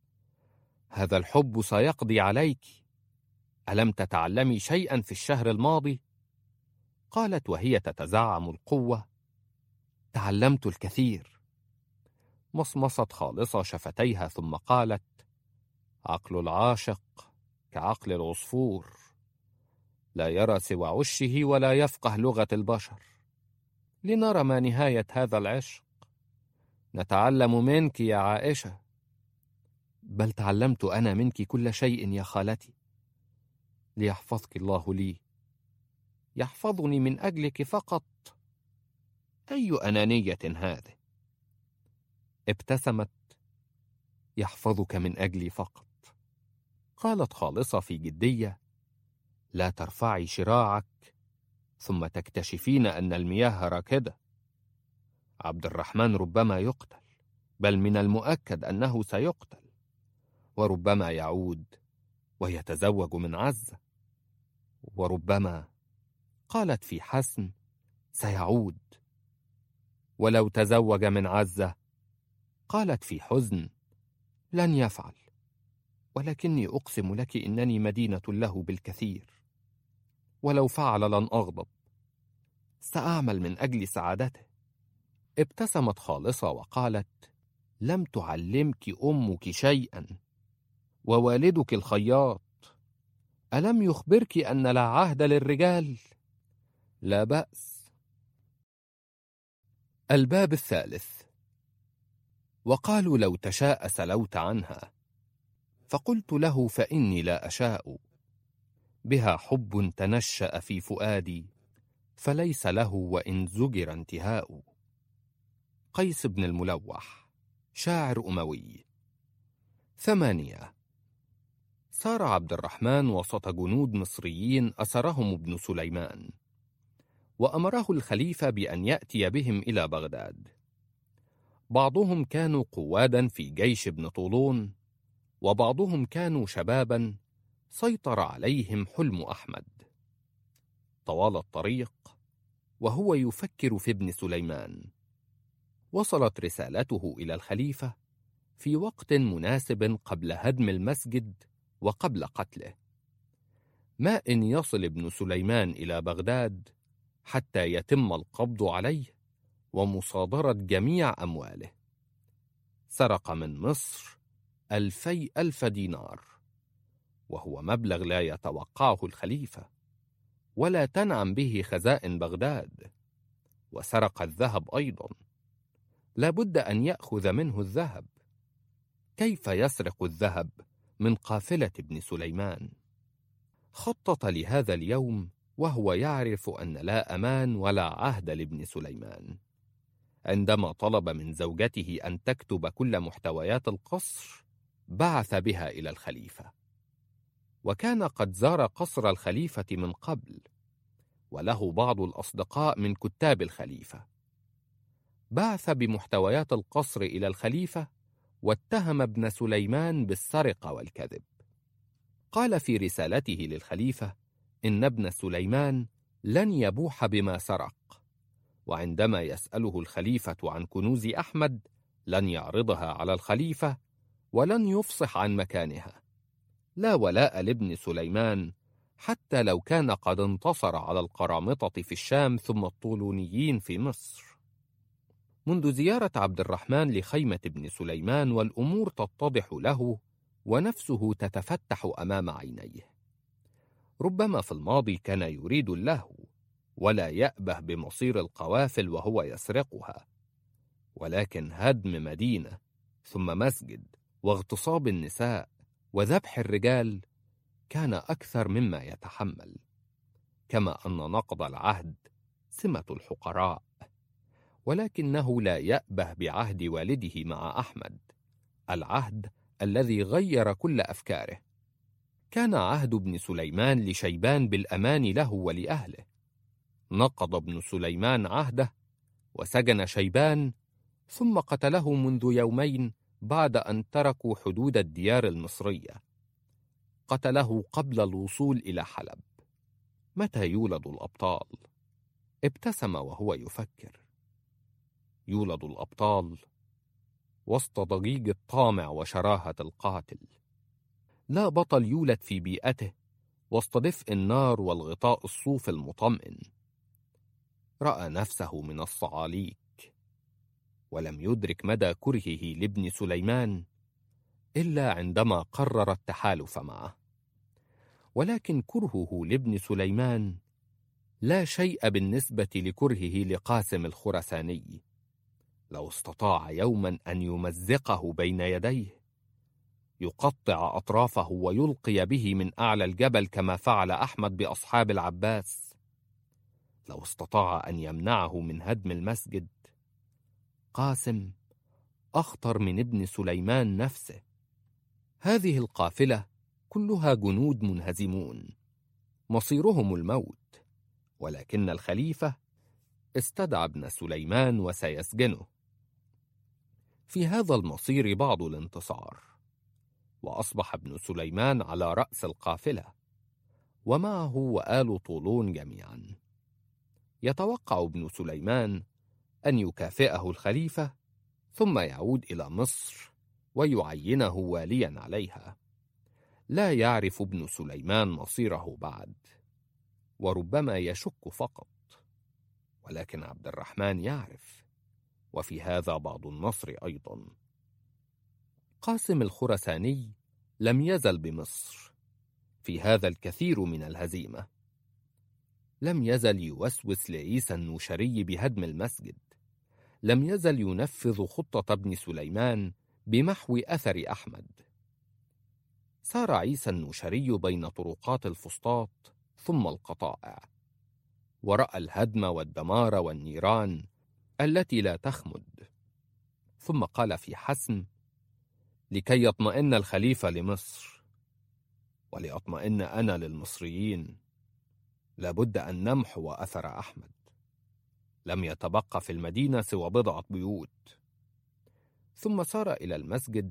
هذا الحب سيقضي عليك، ألم تتعلمي شيئا في الشهر الماضي؟ قالت وهي تتزعم القوة: تعلمت الكثير. مصمصت خالصة شفتيها ثم قالت: عقل العاشق كعقل العصفور، لا يرى سوى عشه ولا يفقه لغة البشر. لنرى ما نهاية هذا العشق. نتعلم منك يا عائشة. بل تعلمت أنا منك كل شيء يا خالتي، ليحفظك الله لي. يحفظني من أجلك فقط؟ أي أنانية هذه؟ ابتسمت: يحفظك من أجلي فقط. قالت خالصة في جدية: لا ترفعي شراعك ثم تكتشفين أن المياه راكدة. عبد الرحمن ربما يقتل، بل من المؤكد أنه سيقتل، وربما يعود ويتزوج من عزة. وربما، قالت في حسم، سيعود. ولو تزوج من عزة، قالت في حزن، لن يفعل. ولكني أقسم لك إنني مدينة له بالكثير. ولو فعل لن أغضب، سأعمل من أجل سعادته. ابتسمت خالصة وقالت: لم تعلمك أمك شيئا، ووالدك الخياط ألم يخبرك أن لا عهد للرجال؟ لا بأس. الباب الثالث. وقالوا: لو تشاء سلوت عنها. فقلت له: فإني لا أشاء. بها حب تنشأ في فؤادي، فليس له وإن زجر انتهاء. قيس بن الملوح، شاعر أموي. ثمانية. سار عبد الرحمن وسط جنود مصريين أسرهم ابن سليمان، وأمره الخليفة بأن يأتي بهم إلى بغداد. بعضهم كانوا قوادا في جيش ابن طولون، وبعضهم كانوا شبابا سيطر عليهم حلم أحمد. طوال الطريق وهو يفكر في ابن سليمان، وصلت رسالته إلى الخليفة في وقت مناسب قبل هدم المسجد وقبل قتله. ما إن يصل ابن سليمان إلى بغداد حتى يتم القبض عليه ومصادرة جميع أمواله. سرق من مصر ألفي ألف دينار، وهو مبلغ لا يتوقعه الخليفة، ولا تنعم به خزائن بغداد. وسرق الذهب أيضا، لابد أن يأخذ منه الذهب. كيف يسرق الذهب من قافلة ابن سليمان؟ خطط لهذا اليوم وهو يعرف أن لا أمان ولا عهد لابن سليمان. عندما طلب من زوجته أن تكتب كل محتويات القصر، بعث بها إلى الخليفة. وكان قد زار قصر الخليفة من قبل، وله بعض الأصدقاء من كتاب الخليفة. بعث بمحتويات القصر إلى الخليفة، واتهم ابن سليمان بالسرقة والكذب. قال في رسالته للخليفة إن ابن سليمان لن يبوح بما سرق، وعندما يسأله الخليفة عن كنوز أحمد لن يعرضها على الخليفة ولن يفصح عن مكانها. لا ولاء لابن سليمان حتى لو كان قد انتصر على القرامطة في الشام ثم الطولونيين في مصر. منذ زيارة عبد الرحمن لخيمة ابن سليمان والأمور تتضح له ونفسه تتفتح أمام عينيه. ربما في الماضي كان يريد اللهو ولا يأبه بمصير القوافل وهو يسرقها، ولكن هدم مدينة ثم مسجد واغتصاب النساء وذبح الرجال كان أكثر مما يتحمل. كما أن نقض العهد سمة الحقراء، ولكنه لا يأبه بعهد والده مع أحمد، العهد الذي غير كل أفكاره. كان عهد ابن سليمان لشيبان بالأمان له ولأهله. نقض ابن سليمان عهده وسجن شيبان، ثم قتله منذ يومين بعد أن تركوا حدود الديار المصرية. قتله قبل الوصول إلى حلب. متى يولد الأبطال؟ ابتسم وهو يفكر. يولد الأبطال وسط ضجيج الطامع وشراهة القاتل. لا بطل يولد في بيئته وسط دفء النار والغطاء الصوف المطمئن. رأى نفسه من الصعاليك، ولم يدرك مدى كرهه لابن سليمان إلا عندما قرر التحالف معه. ولكن كرهه لابن سليمان لا شيء بالنسبة لكرهه لقاسم الخرساني. لو استطاع يوما أن يمزقه بين يديه، يقطع أطرافه ويلقي به من أعلى الجبل كما فعل أحمد بأصحاب العباس. لو استطاع أن يمنعه من هدم المسجد. قاسم أخطر من ابن سليمان نفسه. هذه القافلة كلها جنود منهزمون، مصيرهم الموت، ولكن الخليفة استدعى ابن سليمان وسيسجنه. في هذا المصير بعض الانتصار، وأصبح ابن سليمان على رأس القافلة، ومعه وآل طولون جميعا. يتوقع ابن سليمان أن يكافئه الخليفة ثم يعود إلى مصر ويعينه واليا عليها. لا يعرف ابن سليمان مصيره بعد، وربما يشك فقط، ولكن عبد الرحمن يعرف، وفي هذا بعض النصر أيضا. قاسم الخرساني لم يزل بمصر، في هذا الكثير من الهزيمة. لم يزل يوسوس لعيسى النوشري بهدم المسجد، لم يزل ينفذ خطة ابن سليمان بمحو أثر أحمد. سار عيسى النوشري بين طرقات الفسطاط ثم القطائع، ورأى الهدم والدمار والنيران التي لا تخمد، ثم قال في حسم: لكي يطمئن الخليفة لمصر ولأطمئن أنا للمصريين لابد أن نمحو أثر أحمد. لم يتبقى في المدينة سوى بضعة بيوت. ثم سار إلى المسجد،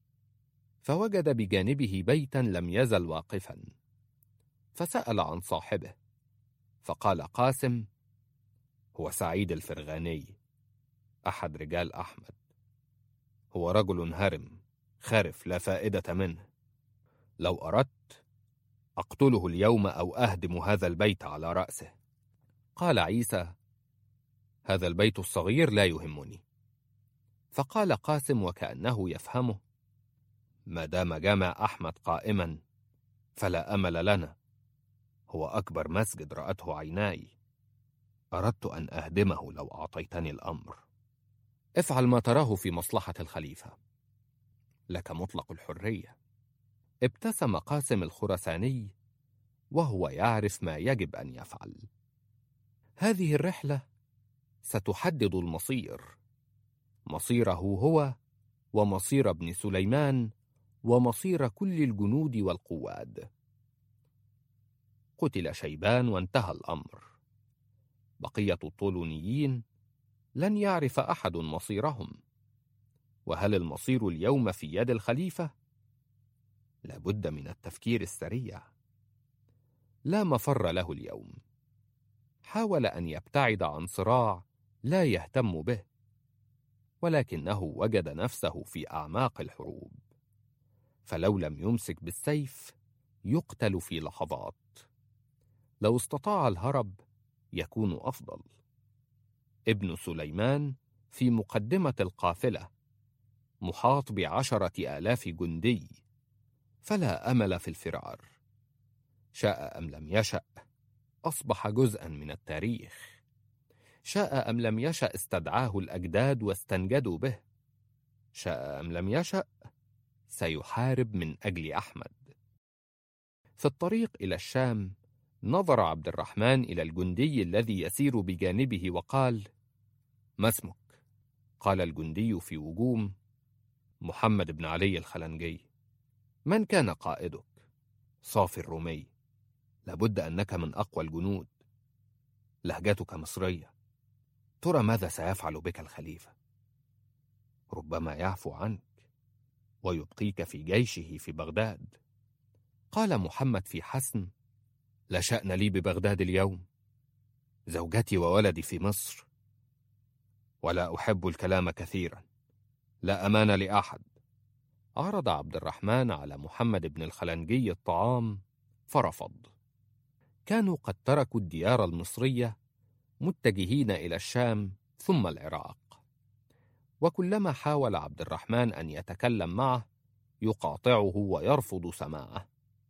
فوجد بجانبه بيتا لم يزل واقفا، فسأل عن صاحبه، فقال قاسم: هو سعيد الفرغاني، أحد رجال أحمد. هو رجل هرم خارف لا فائدة منه، لو أردت أقتله اليوم أو أهدم هذا البيت على رأسه. قال عيسى: هذا البيت الصغير لا يهمني. فقال قاسم وكأنه يفهمه: ما دام جامع أحمد قائما فلا أمل لنا، هو أكبر مسجد رأته عيناي، أردت أن أهدمه لو أعطيتني الأمر. افعل ما تراه في مصلحة الخليفة، لك مطلق الحرية. ابتسم قاسم الخرساني وهو يعرف ما يجب أن يفعل. هذه الرحلة ستحدد المصير، مصيره هو ومصير ابن سليمان ومصير كل الجنود والقواد. قتل شيبان وانتهى الأمر. بقية الطولونيين لن يعرف أحد مصيرهم. وهل المصير اليوم في يد الخليفة؟ لابد من التفكير السريع. لا مفر له اليوم. حاول أن يبتعد عن صراع لا يهتم به، ولكنه وجد نفسه في أعماق الحروب، فلو لم يمسك بالسيف يقتل في لحظات. لو استطاع الهرب يكون أفضل. ابن سليمان في مقدمة القافلة، محاط بعشرة آلاف جندي، فلا أمل في الفرار. شاء أم لم يشأ أصبح جزءا من التاريخ. شاء أم لم يشأ استدعاه الأجداد واستنجدوا به. شاء أم لم يشأ سيحارب من أجل أحمد. في الطريق إلى الشام نظر عبد الرحمن إلى الجندي الذي يسير بجانبه وقال: ما اسمك؟ قال الجندي في وجوم: محمد بن علي الخلنجي. من كان قائدك؟ صافي الرومي. لابد أنك من أقوى الجنود. لهجتك مصرية. ترى ماذا سيفعل بك الخليفة؟ ربما يعفو عنك ويبقيك في جيشه في بغداد. قال محمد في حسم: لا شأن لي ببغداد اليوم، زوجتي وولدي في مصر، ولا أحب الكلام كثيرا، لا أمان لأحد. عرض عبد الرحمن على محمد بن الخلنجي الطعام فرفض. كانوا قد تركوا الديار المصرية متجهين إلى الشام ثم العراق، وكلما حاول عبد الرحمن أن يتكلم معه يقاطعه ويرفض سماعه.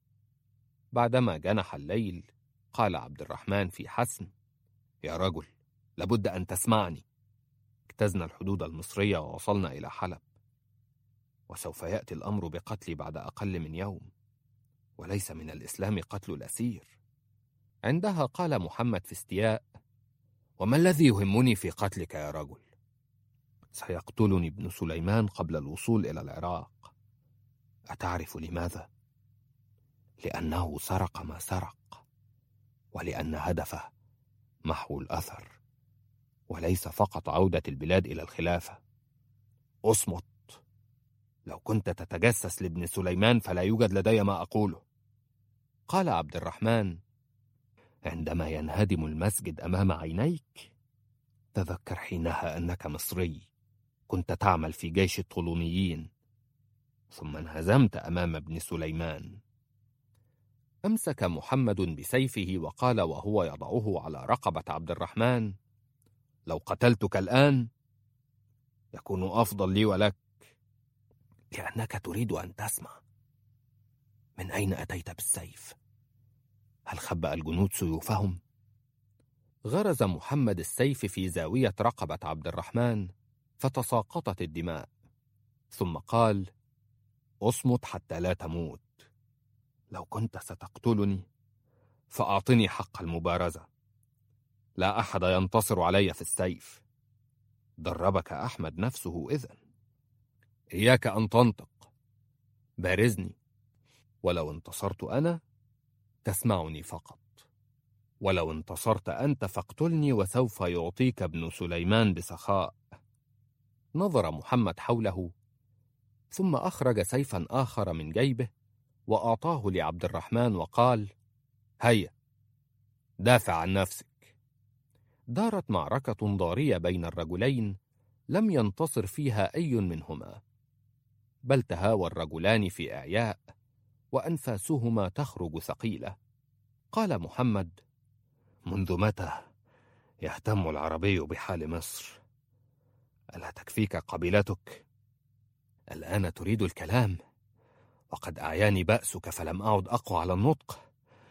بعدما جنح الليل قال عبد الرحمن في حسم: يا رجل، لابد أن تسمعني. اجتزنا الحدود المصرية ووصلنا إلى حلب، وسوف يأتي الأمر بقتلي بعد أقل من يوم، وليس من الإسلام قتل الأسير. عندها قال محمد في استياء: وما الذي يهمني في قتلك يا رجل؟ سيقتلني ابن سليمان قبل الوصول إلى العراق. أتعرف لماذا؟ لأنه سرق ما سرق، ولأن هدفه محو الأثر، وليس فقط عودة البلاد إلى الخلافة. أصمت، لو كنت تتجسس لابن سليمان فلا يوجد لدي ما أقوله. قال عبد الرحمن: عندما ينهدم المسجد أمام عينيك تذكر حينها أنك مصري كنت تعمل في جيش الطولونيين، ثم انهزمت أمام ابن سليمان. أمسك محمد بسيفه وقال وهو يضعه على رقبة عبد الرحمن: لو قتلتك الآن يكون أفضل لي ولك، لأنك تريد أن تسمع. من أين أتيت بالسيف؟ هل خبأ الجنود سيوفهم؟ غرز محمد السيف في زاوية رقبة عبد الرحمن فتساقطت الدماء، ثم قال: اصمت حتى لا تموت. لو كنت ستقتلني فأعطني حق المبارزة، لا أحد ينتصر علي في السيف. دربك أحمد نفسه إذن. إياك أن تنطق، بارزني، ولو انتصرت أنا تسمعني فقط، ولو انتصرت أنت فاقتلني وسوف يعطيك ابن سليمان بسخاء. نظر محمد حوله ثم أخرج سيفا آخر من جيبه وأعطاه لعبد الرحمن وقال: هيا دافع عن نفسك. دارت معركة ضارية بين الرجلين لم ينتصر فيها أي منهما، بل تهاوى الرجلان في إعياء وأنفاسهما تخرج ثقيلة. قال محمد: منذ متى يهتم العربي بحال مصر؟ ألا تكفيك قبيلتك؟ الآن تريد الكلام وقد أعياني بأسك فلم أعد أقوى على النطق.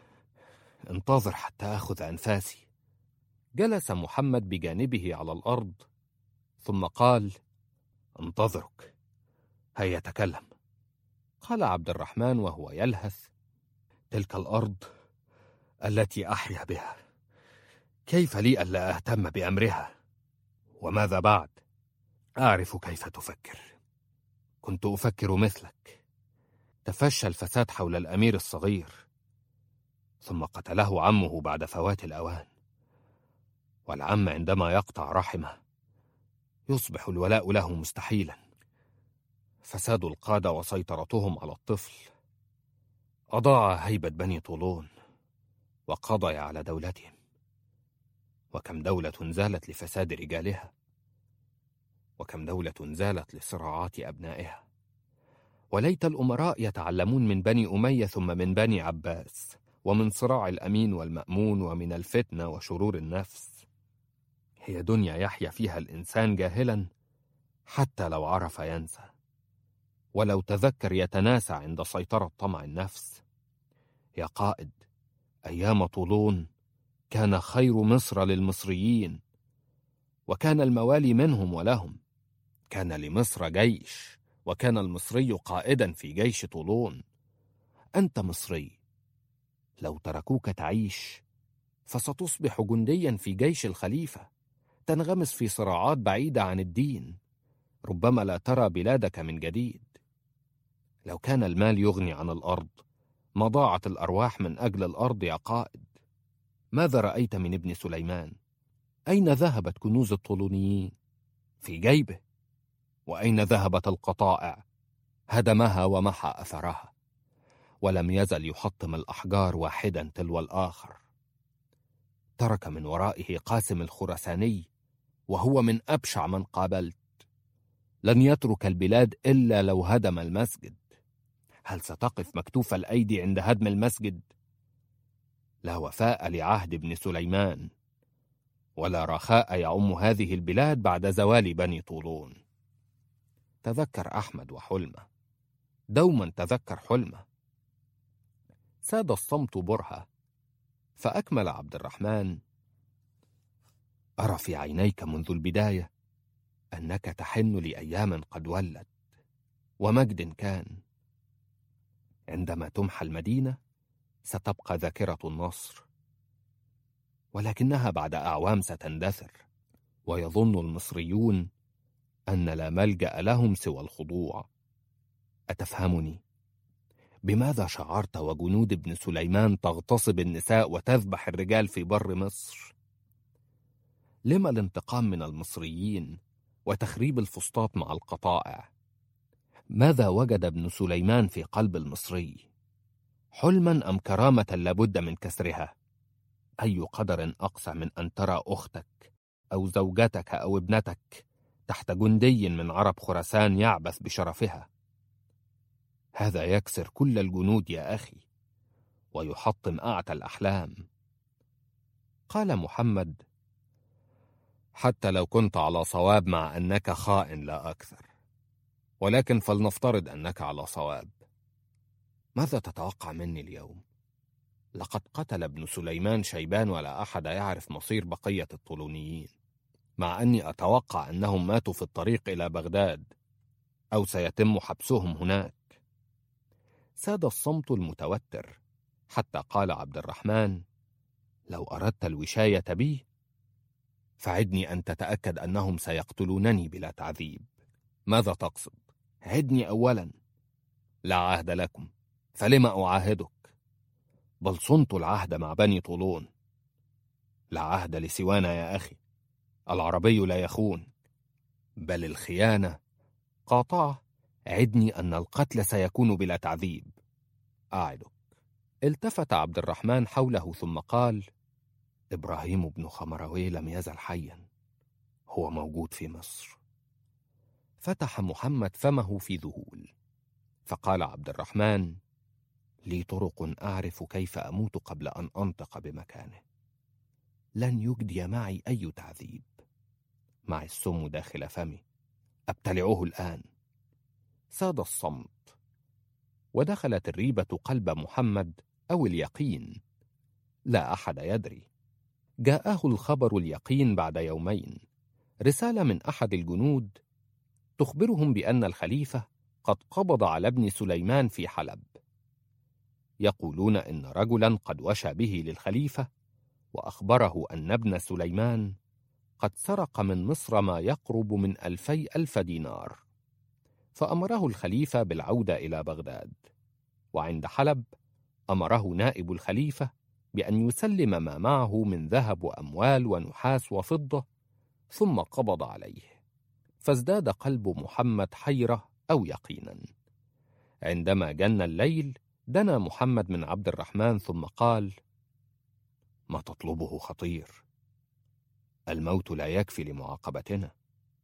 انتظر حتى أخذ أنفاسي. جلس محمد بجانبه على الأرض ثم قال: انتظرك، هيا تكلم. قال عبد الرحمن وهو يلهث: تلك الأرض التي أحيا بها، كيف لي ألا أهتم بأمرها؟ وماذا بعد؟ أعرف كيف تفكر، كنت أفكر مثلك. تفشى الفساد حول الأمير الصغير، ثم قتله عمه بعد فوات الأوان، والعم عندما يقطع رحمه يصبح الولاء له مستحيلا. فساد القادة وسيطرتهم على الطفل أضاع هيبة بني طولون وقضى على دولتهم، وكم دولة زالت لفساد رجالها، وكم دولة زالت لصراعات أبنائها. وليت الأمراء يتعلمون من بني أمية ثم من بني عباس، ومن صراع الأمين والمأمون، ومن الفتنة وشرور النفس. هي دنيا يحيا فيها الإنسان جاهلا حتى لو عرف ينسى، ولو تذكر يتناسى عند سيطرة طمع النفس. يا قائد، أيام طولون كان خير مصر للمصريين، وكان الموالي منهم ولهم. كان لمصر جيش، وكان المصري قائدا في جيش طولون. أنت مصري، لو تركوك تعيش فستصبح جنديا في جيش الخليفة، تنغمس في صراعات بعيدة عن الدين، ربما لا ترى بلادك من جديد. لو كان المال يغني عن الأرض ما ضاعت الأرواح من أجل الأرض يا قائد. ماذا رأيت من ابن سليمان؟ أين ذهبت كنوز الطولونيين؟ في جيبه. وأين ذهبت القطائع؟ هدمها ومحى أثرها، ولم يزل يحطم الأحجار واحدا تلو الآخر. ترك من ورائه قاسم الخراساني وهو من أبشع من قابلت. لن يترك البلاد إلا لو هدم المسجد. هل ستقف مكتوف الأيدي عند هدم المسجد؟ لا وفاء لعهد ابن سليمان، ولا رخاء يعم هذه البلاد بعد زوال بني طولون. تذكر أحمد وحلمة، دوما تذكر حلمة. ساد الصمت برهة، فأكمل عبد الرحمن: أرى في عينيك منذ البداية أنك تحن لأيام قد ولت ومجد كان. عندما تمحى المدينة ستبقى ذاكرة النصر، ولكنها بعد أعوام ستندثر، ويظن المصريون أن لا ملجأ لهم سوى الخضوع. أتفهمني؟ بماذا شعرت وجنود ابن سليمان تغتصب النساء وتذبح الرجال في بر مصر؟ لما الانتقام من المصريين وتخريب الفسطاط مع القطائع؟ ماذا وجد ابن سليمان في قلب المصري؟ حلما أم كرامة لابد من كسرها؟ أي قدر أقسى من أن ترى أختك أو زوجتك أو ابنتك تحت جندي من عرب خراسان يعبث بشرفها؟ هذا يكسر كل الجنود يا أخي، ويحطم أعتى الأحلام. قال محمد: حتى لو كنت على صواب مع أنك خائن لا أكثر، ولكن فلنفترض أنك على صواب. ماذا تتوقع مني اليوم؟ لقد قتل ابن سليمان شيبان ولا أحد يعرف مصير بقية الطولونيين، مع أني أتوقع أنهم ماتوا في الطريق إلى بغداد أو سيتم حبسهم هناك. ساد الصمت المتوتر، حتى قال عبد الرحمن: لو أردت الوشاية بي فعدني أن تتأكد أنهم سيقتلونني بلا تعذيب. ماذا تقصد؟ عدني أولا. لا عهد لكم، فلما أعاهدك؟ بل صنت العهد مع بني طولون. لا عهد لسوانا يا أخي، العربي لا يخون، بل الخيانة قاطعة. عدني أن القتل سيكون بلا تعذيب، أعدك. التفت عبد الرحمن حوله ثم قال: إبراهيم بن خمروي لم يزل حيا، هو موجود في مصر. فتح محمد فمه في ذهول، فقال عبد الرحمن: لي طرق أعرف كيف أموت قبل أن أنطق بمكانه. لن يجدي معي أي تعذيب. معي السم داخل فمي، أبتلعه الآن. ساد الصمت، ودخلت الريبة قلب محمد أو اليقين، لا أحد يدري. جاءه الخبر اليقين بعد يومين، رسالة من أحد الجنود تخبرهم بأن الخليفة قد قبض على ابن سليمان في حلب. يقولون إن رجلا قد وشى به للخليفة وأخبره أن ابن سليمان قد سرق من مصر ما يقرب من ألفي ألف دينار، فأمره الخليفة بالعودة إلى بغداد، وعند حلب أمره نائب الخليفة بأن يسلم ما معه من ذهب وأموال ونحاس وفضة، ثم قبض عليه. فازداد قلب محمد حيرة أو يقينا. عندما جن الليل دنا محمد من عبد الرحمن ثم قال: ما تطلبه خطير، الموت لا يكفي لمعاقبتنا.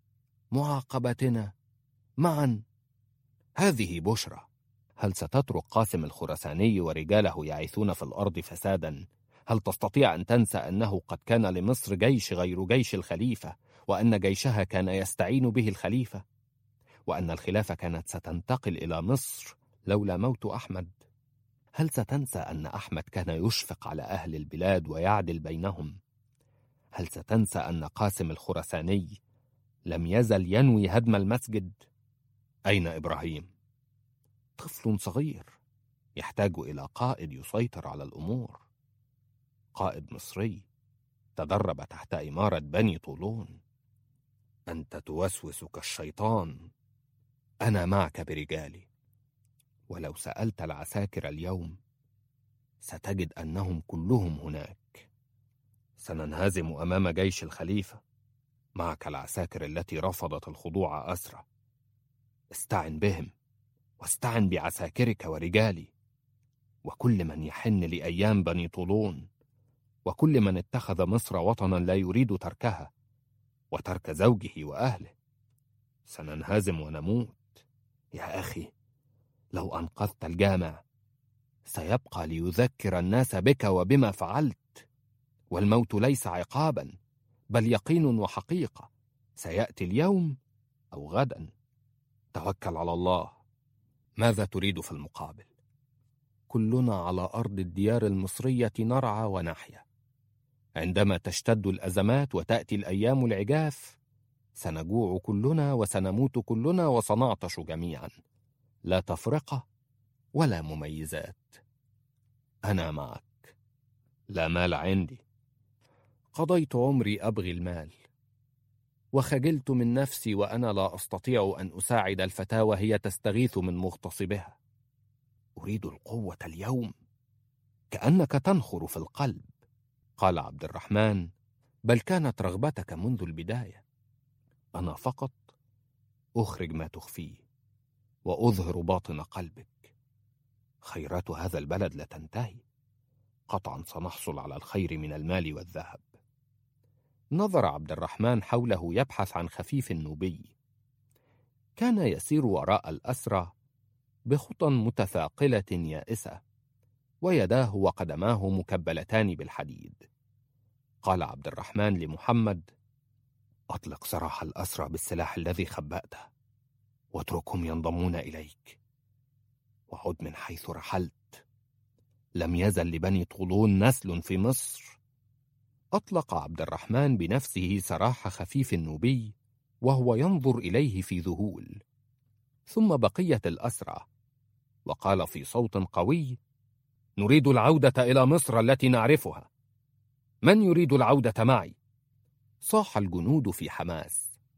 معاقبتنا معا؟ هذه بشرى. هل ستترك قاسم الخراساني ورجاله يعيثون في الأرض فسادا؟ هل تستطيع أن تنسى أنه قد كان لمصر جيش غير جيش الخليفة، وأن جيشها كان يستعين به الخليفة، وأن الخلافة كانت ستنتقل إلى مصر لولا موت أحمد؟ هل ستنسى أن أحمد كان يشفق على أهل البلاد ويعدل بينهم؟ هل ستنسى أن قاسم الخراساني لم يزل ينوي هدم المسجد؟ أين إبراهيم؟ طفل صغير يحتاج إلى قائد يسيطر على الأمور، قائد مصري تدرب تحت إمارة بني طولون. أنت توسوس كالشيطان. أنا معك برجالي، ولو سألت العساكر اليوم ستجد أنهم كلهم هناك. سننهزم أمام جيش الخليفة. معك العساكر التي رفضت الخضوع أسرى. استعن بهم، واستعن بعساكرك ورجالي، وكل من يحن لأيام بني طولون، وكل من اتخذ مصر وطنا لا يريد تركها وترك زوجه وأهله. سننهزم ونموت. يا أخي، لو أنقذت الجامع سيبقى ليذكر الناس بك وبما فعلت، والموت ليس عقابا بل يقين وحقيقة، سيأتي اليوم أو غدا. توكل على الله. ماذا تريد في المقابل؟ كلنا على أرض الديار المصرية نرعى ونحيا. عندما تشتد الأزمات وتأتي الأيام العجاف سنجوع كلنا وسنموت كلنا وسنعطش جميعا، لا تفرقة ولا مميزات. أنا معك. لا مال عندي. قضيت عمري أبغي المال، وخجلت من نفسي وأنا لا أستطيع أن أساعد الفتاة وهي تستغيث من مغتصبها. أريد القوة اليوم. كأنك تنخر في القلب. قال عبد الرحمن: بل كانت رغبتك منذ البداية. أنا فقط أخرج ما تخفيه، وأظهر باطن قلبك. خيرات هذا البلد لا تنتهي، قطعا سنحصل على الخير من المال والذهب. نظر عبد الرحمن حوله يبحث عن خفيف النوبي. كان يسير وراء الأسرى بخطى متثاقلة يائسة، ويداه وقدماه مكبلتان بالحديد. قال عبد الرحمن لمحمد: أطلق سراح الأسرى بالسلاح الذي خبأته، واتركهم ينضمون إليك، وعد من حيث رحلت. لم يزل لبني طولون نسل في مصر. أطلق عبد الرحمن بنفسه سراح خفيف النوبي وهو ينظر إليه في ذهول، ثم بقية الأسرى، وقال في صوت قوي: نريد العودة إلى مصر التي نعرفها. من يريد العودة معي؟ صاح الجنود في حماس.